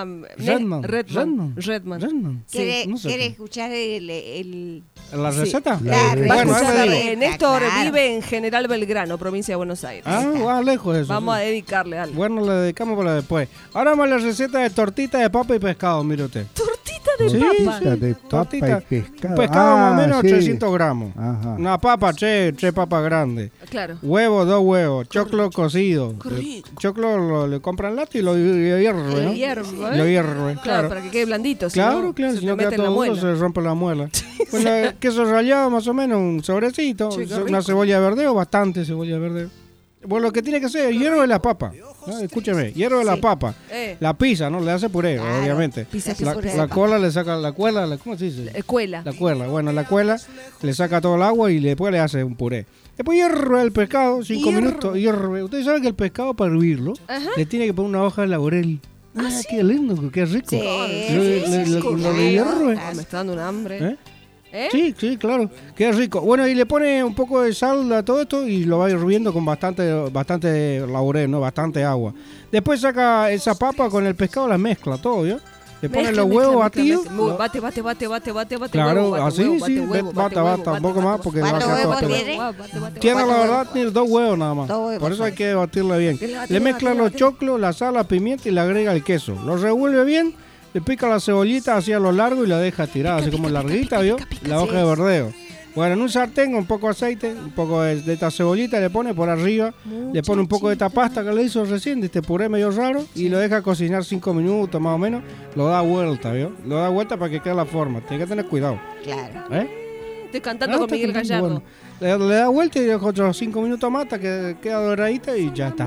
Speaker 7: Redman.
Speaker 8: ¿Quiere escuchar
Speaker 7: la receta?
Speaker 1: Néstor vive en General Belgrano, provincia de Buenos Aires.
Speaker 7: Va lejos eso.
Speaker 1: Vamos a dedicarle algo.
Speaker 7: Bueno, le dedicamos para después. Ahora vamos a la receta de tortita de papa y pescado, mire usted.
Speaker 1: ¿Tortita de papa?
Speaker 7: Tortita
Speaker 9: y pescado.
Speaker 7: Pescado más o menos 300 gramos.
Speaker 9: Ajá.
Speaker 7: Una papa, tres papas grandes.
Speaker 1: Claro.
Speaker 7: Huevo, 2 huevos. Choclo cocido. Choclo le compran lata y lo hierve.
Speaker 1: Lo
Speaker 7: hierve, claro.
Speaker 1: Para que quede blandito.
Speaker 7: Claro, si no queda todo duro, se rompe la muela. Pues queso rallado, más o menos, un sobrecito, una cebolla verde o bastante cebolla verde. Bueno, lo que tiene que hacer es hierve la papa. Escúcheme, hierve la papa. La pisa, ¿no? Le hace puré, obviamente. La cola le saca, ¿cómo se dice? La cuela. Bueno, la cuela le saca todo el agua y después le hace un puré. Después hierve el pescado, 5 minutos. Hierve. Ustedes saben que el pescado para hervirlo le tiene que poner una hoja de laurel.
Speaker 1: ¿Sí?
Speaker 7: Qué lindo, qué rico.
Speaker 1: Sí,
Speaker 7: lo hierve.
Speaker 1: Me está dando un hambre.
Speaker 7: Sí, claro, qué rico. Bueno, y le pone un poco de sal a todo esto y lo va hirviendo con bastante laurel, ¿no? Bastante agua. Después saca esa papa con el pescado, la mezcla todo, ¿ya? Le pone los huevos batidos.
Speaker 1: Bate.
Speaker 7: Claro,
Speaker 1: huevo,
Speaker 7: así
Speaker 1: huevo,
Speaker 7: sí. Bata, un poco más porque va a quedar todo. Tiene la verdad, tiene 2 huevos nada más. Por eso hay que batirla bien. Le mezcla los choclos, la sal, la pimienta y le agrega el queso. Lo revuelve bien. Le pica la cebollita así a lo largo y la deja tirada, así como larguita, ¿vio? La hoja de verdeo. Bueno, en un sartén un poco de aceite, un poco de esta cebollita le pone por arriba, le pone un poco de esta pasta que le hizo recién, de este puré medio raro, y lo deja cocinar 5 minutos más o menos, lo da vuelta, ¿vio? Lo da vuelta para que quede la forma, tiene que tener cuidado.
Speaker 8: Claro.
Speaker 1: Estoy cantando con Miguel Gallardo.
Speaker 7: Bueno. Le da vuelta y deja otros 5 minutos más hasta que queda doradita y ya está.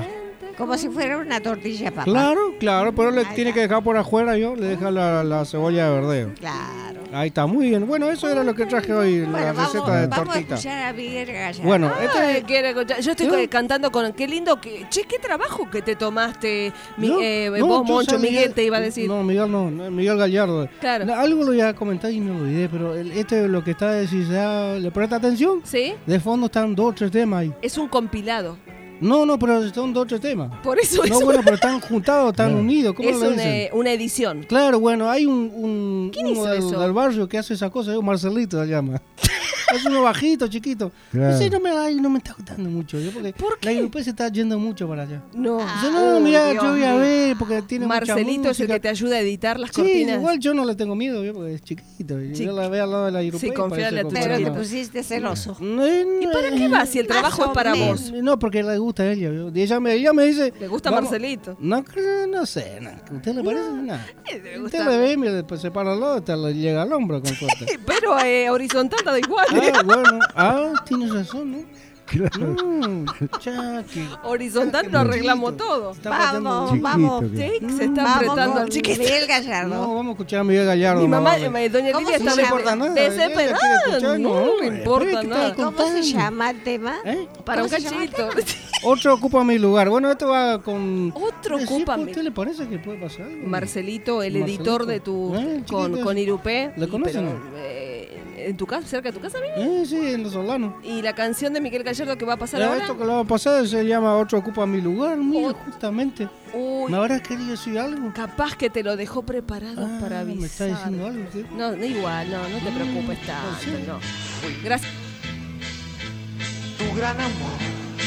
Speaker 8: Como si fuera una tortilla, papá.
Speaker 7: Claro, pero le tiene que dejar por afuera le dejo la cebolla de verdeo.
Speaker 8: Claro.
Speaker 7: Ahí está, muy bien. Bueno, eso era lo que traje hoy, la receta de tortita.
Speaker 8: Vamos a escuchar a Miguel Gallardo.
Speaker 7: Bueno,
Speaker 1: yo estoy cantando con qué lindo qué trabajo que te tomaste, vos, Moncho, Miguel te iba a decir.
Speaker 7: No, Miguel no, Miguel Gallardo.
Speaker 1: Claro.
Speaker 7: Algo lo iba a comentar y me olvidé, pero lo que está diciendo, ¿le presta atención?
Speaker 1: Sí.
Speaker 7: De fondo están 2 o 3 temas ahí.
Speaker 1: Es un compilado.
Speaker 7: No, pero son 2 o 3 temas.
Speaker 1: Por eso
Speaker 7: no, bueno, pero están juntados, están unidos. ¿Cómo
Speaker 1: es
Speaker 7: lo dicen?
Speaker 1: Una edición.
Speaker 7: Claro, bueno, hay
Speaker 1: ¿Quién hizo eso?
Speaker 7: del barrio que hace esa cosa, Marcelito se llama. Es uno bajito, chiquito.
Speaker 9: Claro.
Speaker 7: Ese no me está gustando mucho. Porque
Speaker 1: ¿Por qué?
Speaker 7: La IUP se está yendo mucho para allá.
Speaker 1: No.
Speaker 7: Mira, yo voy a ver porque tiene
Speaker 1: Marcelito
Speaker 7: mucha música.
Speaker 1: es el que te ayuda a editar las
Speaker 7: Sí,
Speaker 1: cortinas.
Speaker 7: igual yo no le tengo miedo, porque es chiquito. Yo la veo al lado de la IUP.
Speaker 1: Sí, confiale a tu
Speaker 8: Pero
Speaker 1: chiquito.
Speaker 8: te pusiste celoso.
Speaker 1: ¿Y para qué vas si el trabajo es para vos?
Speaker 7: No, porque le gusta a ella. Y ella me dice...
Speaker 1: ¿Le gusta Marcelito?
Speaker 7: No sé. ¿A usted le parece? No.
Speaker 1: Usted
Speaker 7: le ve y después se para al lado y le llega al hombro con fuerte.
Speaker 1: Pero horizontal da igual.
Speaker 7: Bueno. Tienes razón, ¿no?
Speaker 9: Claro.
Speaker 1: Horizontal lo arreglamos todo.
Speaker 8: Vamos.
Speaker 1: Se está apretando al chiquito.
Speaker 8: Miguel Gallardo.
Speaker 7: No, vamos a escuchar a Miguel Gallardo.
Speaker 1: Mi mamá, doña Lidia,
Speaker 8: no
Speaker 1: está
Speaker 7: importa nada.
Speaker 1: desesperada. No importa nada.
Speaker 8: ¿Cómo se llama el tema?
Speaker 1: Para un cachito.
Speaker 7: Otro ocupa mi lugar. Bueno, esto va con...
Speaker 1: Otro ocupa mi...
Speaker 7: ¿A usted le parece que puede pasar algo?
Speaker 1: Marcelito, el editor de tu... con Irupé.
Speaker 7: ¿Le conocen?
Speaker 1: ¿En tu casa? ¿Cerca de tu casa, amigo?
Speaker 7: Sí, en Los Solanos.
Speaker 1: ¿Y la canción de Miguel Gallardo que va a pasar ahora?
Speaker 7: Esto que lo va a pasar se llama Otro ocupa mi lugar, mira, justamente.
Speaker 1: Uy,
Speaker 7: ¿Me habrás querido decir algo?
Speaker 1: Capaz que te lo dejó preparado para avisar.
Speaker 7: ¿Me está diciendo algo? ¿Sí?
Speaker 1: No, igual, no te preocupes tanto, no. Gracias.
Speaker 14: Tu gran amor,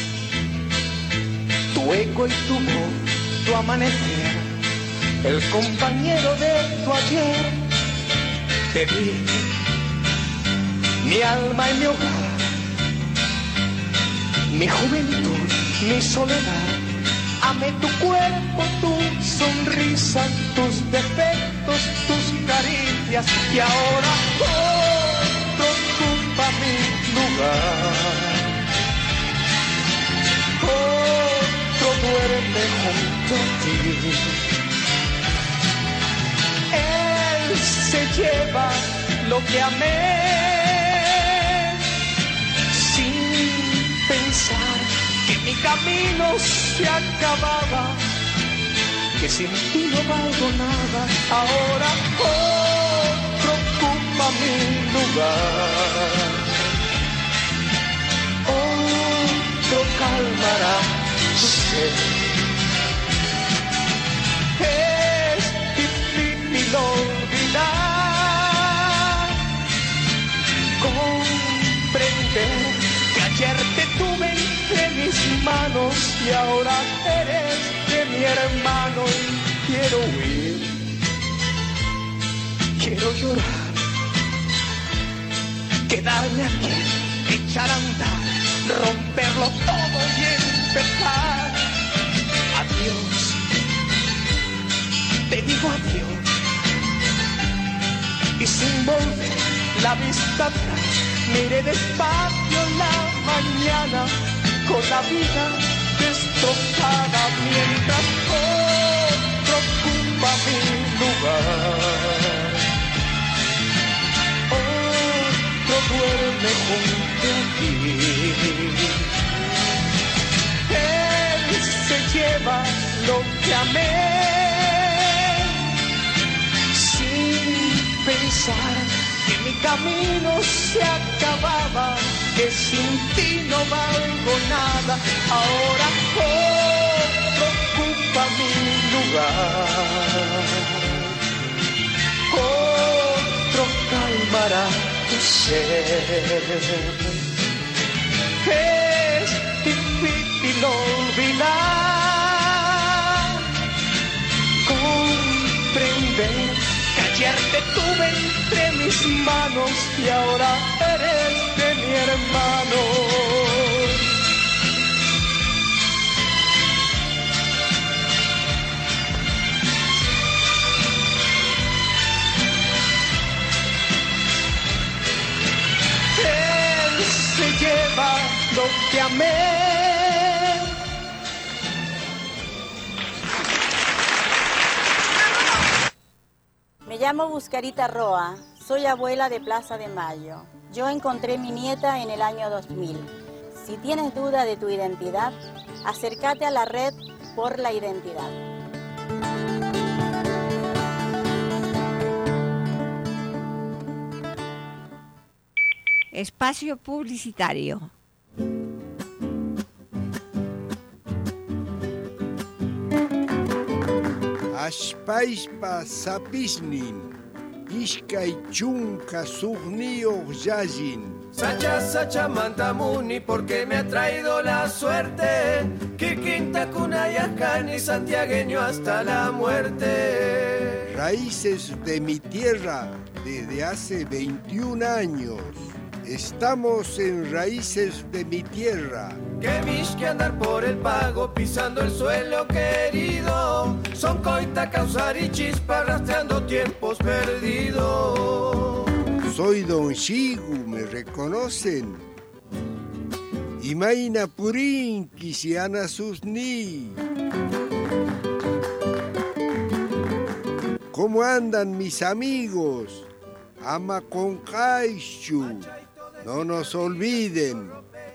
Speaker 14: tu eco y tu voz, tu amanecer, el compañero de tu ayer, te di mi alma y mi hogar, mi juventud, mi soledad. Amé tu cuerpo, tu sonrisa, tus defectos, tus caricias, y ahora otro ocupa mi lugar. Otro duerme junto a ti. Él se lleva lo que amé, sin pensar que mi camino se acababa, que sin ti no valgo nada. Ahora otro ocupa mi lugar, otro calmará tu sed. Es difícil olvidar, comprender que ayer te tuve entre mis manos y ahora eres de mi hermano. Y quiero huir, quiero llorar, quedarme aquí, echar a andar, romperlo todo y empezar. Adiós, te digo adiós, y sin volver la vista atrás, miré despacio la mañana con la vida destrozada, mientras otro ocupa mi lugar, otro duerme junto a ti. Él se lleva lo que amé, sin pensar que mi camino se acababa, que sin ti no valgo nada. Ahora otro ocupa mi lugar, otro calmará tu sed. Es difícil olvidar, comprender que ayer te tuve entre mis manos y ahora eres de mi hermano. Él se lleva lo que amé,
Speaker 15: llamo Buscarita Roa, soy abuela de Plaza de Mayo. Yo encontré mi nieta en el año 2000. Si tienes duda de tu identidad, acércate a la red por la identidad.
Speaker 8: Espacio publicitario.
Speaker 9: Ashpaispa sapisnin, ishkay chunka sugnio yajin.
Speaker 10: Sacha, Sacha Mantamuni, porque me ha traído la suerte. Kikinta Kunayacani, santiagueño hasta la muerte.
Speaker 9: Raíces de mi tierra desde hace 21 años. Estamos en Raíces de mi tierra.
Speaker 10: Que que andar por el pago, pisando el suelo querido. Son coita, causar y chispa, rastreando tiempos perdidos.
Speaker 9: Soy Don Shigu, ¿me reconocen? Imaina Purín, Kisiana Susni. ¿Cómo andan mis amigos? Ama con Kaishu. No nos olviden.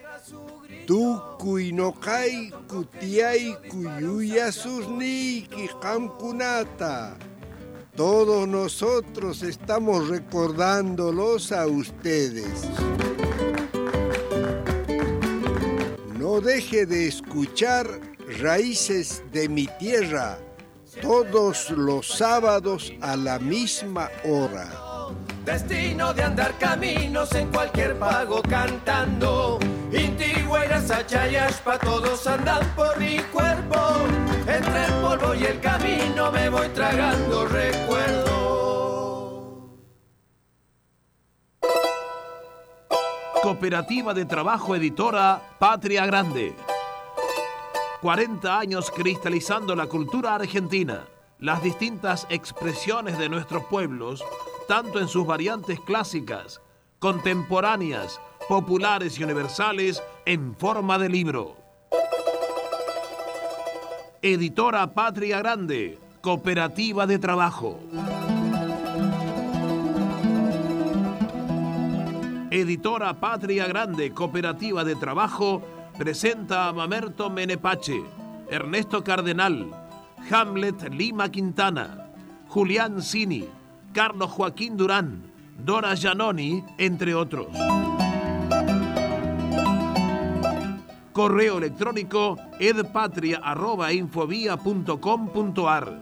Speaker 9: Tukuy no kai kutiay kuyuya susni kikamkunata. Todos nosotros estamos recordándolos a ustedes. No deje de escuchar Raíces de mi tierra todos los sábados a la misma hora.
Speaker 10: Destino de andar caminos en cualquier pago cantando. Inti, Guaira, Sacha y Ashpa, todos andan por mi cuerpo. Entre el polvo y el camino me voy tragando recuerdos.
Speaker 5: Cooperativa de Trabajo Editora Patria Grande. 40 años cristalizando la cultura argentina, las distintas expresiones de nuestros pueblos, tanto en sus variantes clásicas, contemporáneas, populares y universales, en forma de libro. Editora Patria Grande, Cooperativa de Trabajo. Editora Patria Grande, Cooperativa de Trabajo, presenta a Mamerto Menepache, Ernesto Cardenal, Hamlet Lima Quintana, Julián Cini, Carlos Joaquín Durán, Dora Giannoni, entre otros. Correo electrónico edpatria@infovia.com.ar,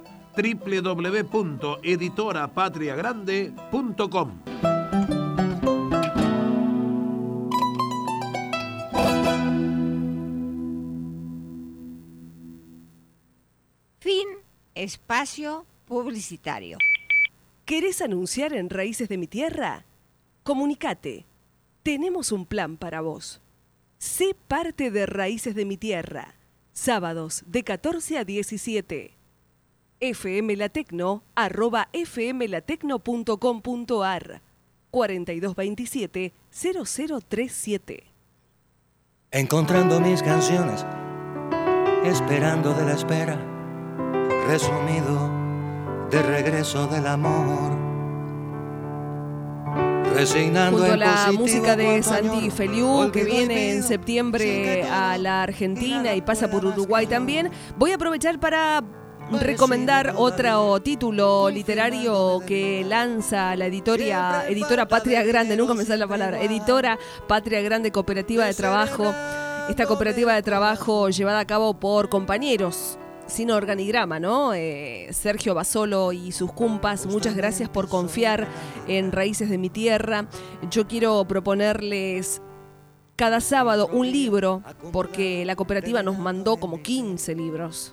Speaker 5: www.editorapatriagrande.com.
Speaker 8: Fin. Espacio publicitario.
Speaker 1: ¿Querés anunciar en Raíces de mi tierra? Comunicate. Tenemos un plan para vos. Sé parte de Raíces de mi tierra. Sábados de 14 a 17. fmlatecno@fmlatecno.com.ar 4227-0037.
Speaker 16: Encontrando mis canciones, esperando de la espera, resumido de regreso del amor. Resignando
Speaker 1: junto a la
Speaker 16: positivo,
Speaker 1: música de Sandy Feliu, que viene en septiembre a la Argentina y pasa por Uruguay también, voy a aprovechar para recomendar otro título literario que lanza la editora Patria Grande, nunca me sale la palabra, editora Patria Grande, Cooperativa de Trabajo. Esta cooperativa de trabajo llevada a cabo por compañeros sin organigrama, ¿no? Sergio Basolo y sus cumpas, muchas gracias por confiar en Raíces de mi tierra. Yo quiero proponerles cada sábado un libro, porque la cooperativa nos mandó como 15 libros.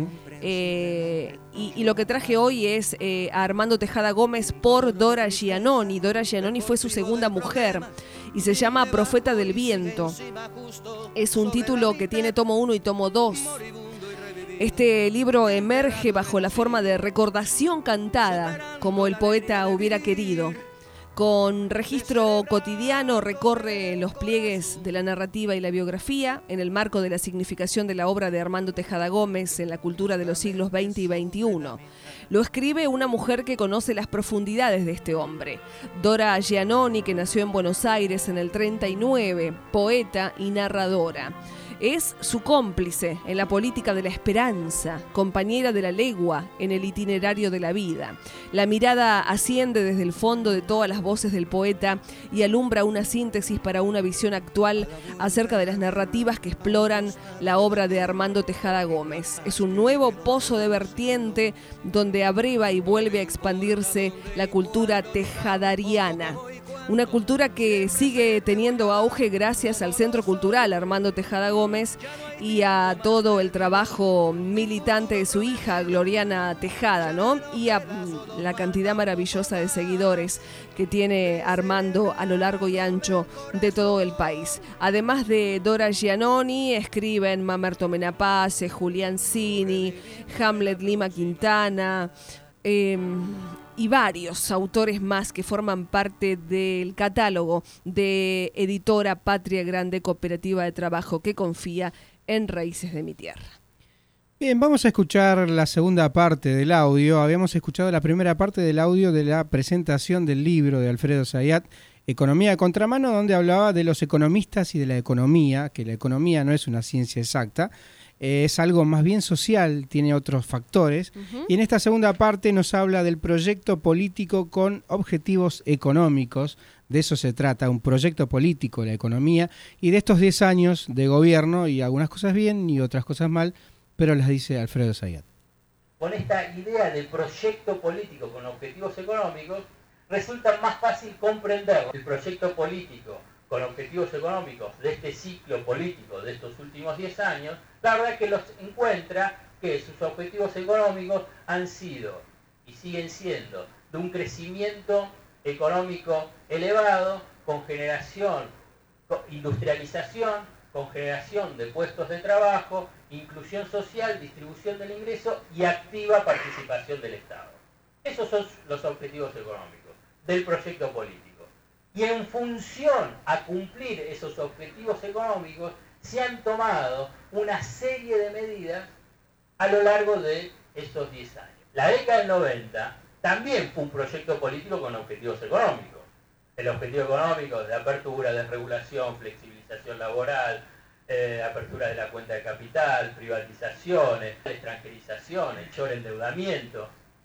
Speaker 1: Y lo que traje hoy es a Armando Tejada Gómez por Dora Giannoni. Dora Giannoni fue su segunda mujer y se llama Profeta del Viento. Es un título que tiene tomo 1 y tomo 2. Este libro emerge bajo la forma de recordación cantada, como el poeta hubiera querido, Con registro cotidiano recorre los pliegues de la narrativa y la biografía en el marco de la significación de la obra de Armando Tejada Gómez en la cultura de los siglos XX y XXI. Lo escribe una mujer que conoce las profundidades de este hombre, Dora Giannoni, que nació en Buenos Aires en el 39, poeta y narradora. Es su cómplice en la política de la esperanza, compañera de la legua en el itinerario de la vida. La mirada asciende desde el fondo de todas las voces del poeta y alumbra una síntesis para una visión actual acerca de las narrativas que exploran la obra de Armando Tejada Gómez. Es un nuevo pozo de vertiente donde abreva y vuelve a expandirse la cultura tejadariana. Una cultura que sigue teniendo auge gracias al Centro Cultural Armando Tejada Gómez y a todo el trabajo militante de su hija, Gloriana Tejada, ¿no? Y a la cantidad maravillosa de seguidores que tiene Armando a lo largo y ancho de todo el país. Además de Dora Giannoni, escriben Mamerto Menepace, Julián Cini, Hamlet Lima Quintana, y varios autores más que forman parte del catálogo de Editora Patria Grande, cooperativa de trabajo que confía en Raíces de mi Tierra.
Speaker 7: Bien, vamos a escuchar la segunda parte del audio. Habíamos escuchado la primera parte del audio de la presentación del libro de Alfredo Zayat, Economía de Contramano, donde hablaba de los economistas y de la economía, que la economía no es una ciencia exacta, es algo más bien social, tiene otros factores. Y en esta segunda parte nos habla del proyecto político con objetivos económicos. De eso se trata, un proyecto político, la economía, y de estos 10 años de gobierno, y algunas cosas bien y otras cosas mal, pero las dice Alfredo Zayat.
Speaker 17: Con esta idea de proyecto político con objetivos económicos, resulta más fácil comprender el proyecto político con objetivos económicos de este ciclo político de estos últimos 10 años. La verdad es que los encuentra que sus objetivos económicos han sido y siguen siendo de un crecimiento económico elevado, con generación, industrialización, con generación de puestos de trabajo, inclusión social, distribución del ingreso y activa participación del Estado. Esos son los objetivos económicos del proyecto político. Y en función a cumplir esos objetivos económicos, se han tomado una serie de medidas a lo largo de estos 10 años. La década del 90 también fue un proyecto político con objetivos económicos. El objetivo económico de apertura, desregulación, flexibilización laboral, apertura de la cuenta de capital, privatizaciones, extranjerización, el mayor endeudamiento,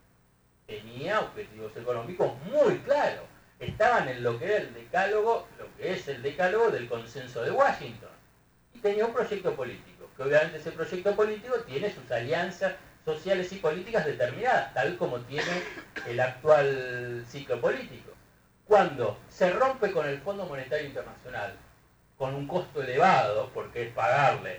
Speaker 17: tenía objetivos económicos muy claros. Estaban en lo que era el decálogo, lo que es el decálogo del consenso de Washington. Y tenía un proyecto político, que obviamente ese proyecto político tiene sus alianzas sociales y políticas determinadas, tal como tiene el actual ciclo político. Cuando se rompe con el Fondo Monetario Internacional, con un costo elevado, porque es pagarle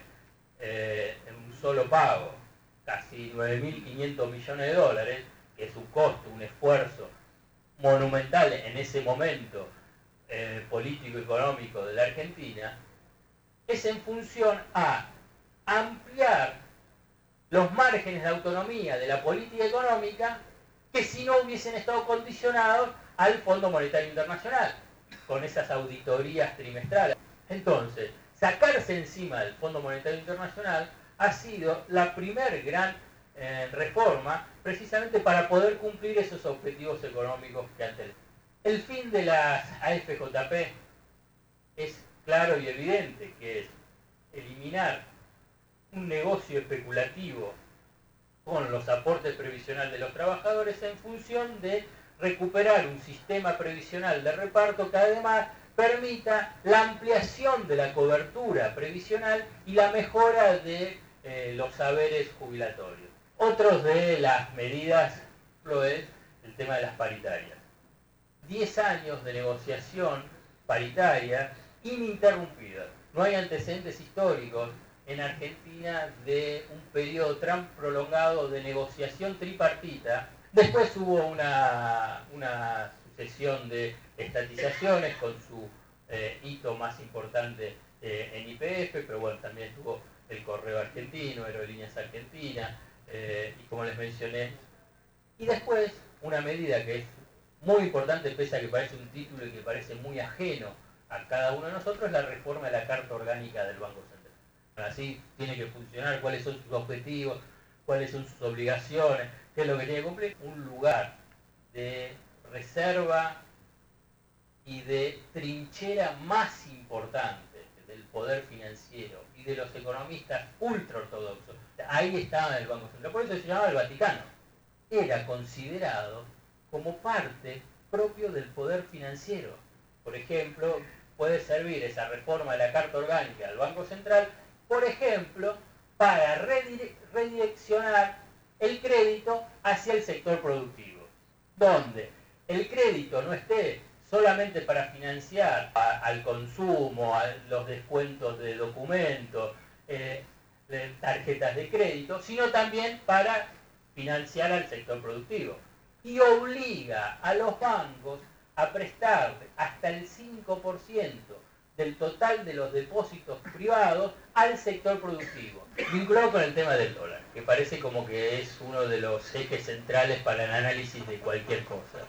Speaker 17: en un solo pago casi 9.500 millones de dólares, que es un costo, un esfuerzo monumental en ese momento político-económico de la Argentina, es en función a ampliar los márgenes de autonomía de la política económica que si no hubiesen estado condicionados al Fondo Monetario Internacional, con esas auditorías trimestrales. Entonces, sacarse encima del Fondo Monetario Internacional ha sido la primer gran reforma, precisamente para poder cumplir esos objetivos económicos que han tenido. El fin de las AFJP es claro y evidente, que es eliminar un negocio especulativo con los aportes previsionales de los trabajadores en función de recuperar un sistema previsional de reparto que además permita la ampliación de la cobertura previsional y la mejora de los saberes jubilatorios. Otros de las medidas es el tema de las paritarias. 10 años de negociación paritaria ininterrumpida. No hay antecedentes históricos en Argentina de un periodo tan prolongado de negociación tripartita. Después hubo una sucesión de estatizaciones con su hito más importante en YPF, pero bueno, también estuvo el Correo Argentino, Aerolíneas Argentinas, y como les mencioné. Y después, una medida que es muy importante, pese a que parece un título y que parece muy ajeno a cada uno de nosotros, es la reforma de la Carta Orgánica del Banco Central. Así tiene que funcionar, cuáles son sus objetivos, cuáles son sus obligaciones, qué es lo que tiene que cumplir. Un lugar de reserva y de trinchera más importante del poder financiero y de los economistas ultraortodoxos. Ahí estaba el Banco Central, por eso se llamaba el Vaticano. Era considerado como parte propio del poder financiero. Por ejemplo, puede servir esa reforma de la Carta Orgánica del Banco Central, por ejemplo, para redireccionar el crédito hacia el sector productivo, donde el crédito no esté solamente para financiar al consumo, a los descuentos de documentos, de tarjetas de crédito, sino también para financiar al sector productivo. Y obliga a los bancos a prestar hasta el 5% del total de los depósitos privados al sector productivo, vinculado con el tema del dólar, que parece como que es uno de los ejes centrales para el análisis de cualquier cosa.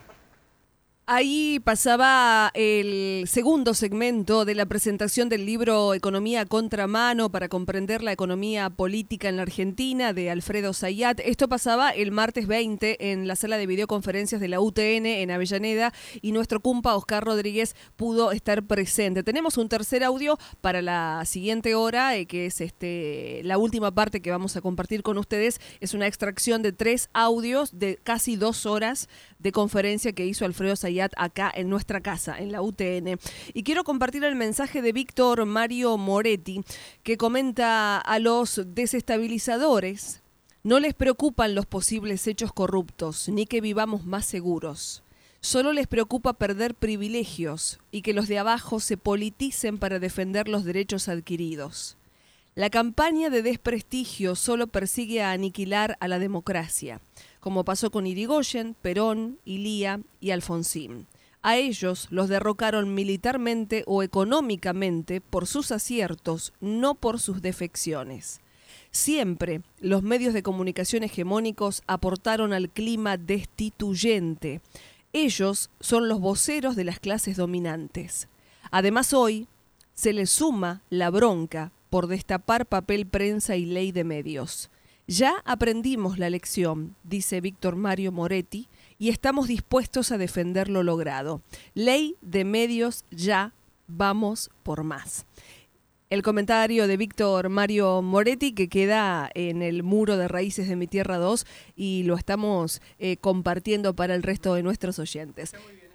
Speaker 1: Ahí pasaba el segundo segmento de la presentación del libro Economía a Contramano para comprender la economía política en la Argentina de Alfredo Zayat. Esto pasaba el martes 20 en la sala de videoconferencias de la UTN en Avellaneda y nuestro cumpa Oscar Rodríguez pudo estar presente. Tenemos un tercer audio para la siguiente hora, que es la última parte que vamos a compartir con ustedes. Es una extracción de 3 audios de casi 2 horas de conferencia que hizo Alfredo Zayat acá en nuestra casa, en la UTN. Y quiero compartir el mensaje de Víctor Mario Moretti, que comenta: a los desestabilizadores no les preocupan los posibles hechos corruptos, ni que vivamos más seguros. Solo les preocupa perder privilegios y que los de abajo se politicen para defender los derechos adquiridos. La campaña de desprestigio solo persigue a aniquilar a la democracia, como pasó con Irigoyen, Perón, Ilía y Alfonsín. A ellos los derrocaron militarmente o económicamente por sus aciertos, no por sus defecciones. Siempre los medios de comunicación hegemónicos aportaron al clima destituyente. Ellos son los voceros de las clases dominantes. Además, hoy se les suma la bronca por destapar papel, prensa y ley de medios. Ya aprendimos la lección, dice Víctor Mario Moretti, y estamos dispuestos a defender lo logrado. Ley de medios ya, vamos por más. El comentario de Víctor Mario Moretti, que queda en el muro de Raíces de mi Tierra 2, y lo estamos compartiendo para el resto de nuestros oyentes.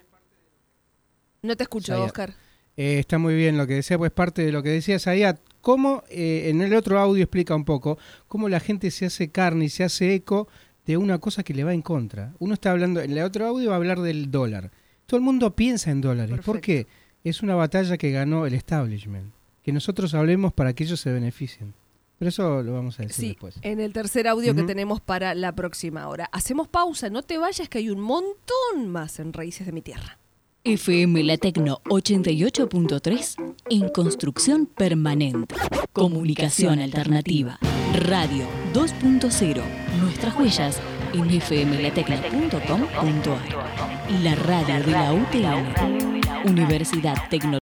Speaker 1: No te escucho, Zayat. Oscar.
Speaker 7: Está muy bien lo que decía, pues parte de lo que decía Zayat. Cómo en el otro audio explica un poco cómo la gente se hace carne y se hace eco de una cosa que le va en contra. Uno está hablando, en el otro audio va a hablar del dólar. Todo el mundo piensa en dólares. Perfecto. ¿Por qué? Es una batalla que ganó el establishment. Que nosotros hablemos para que ellos se beneficien. Pero eso lo vamos a decir después.
Speaker 1: En el tercer audio que tenemos para la próxima hora. Hacemos pausa, no te vayas que hay un montón más en Raíces de mi Tierra.
Speaker 4: FM La Tecno 88.3 en construcción permanente. Comunicación alternativa. Radio 2.0. Nuestras huellas en fmlatecno.com.ar. La radio de la UTN. Universidad Tecnológica.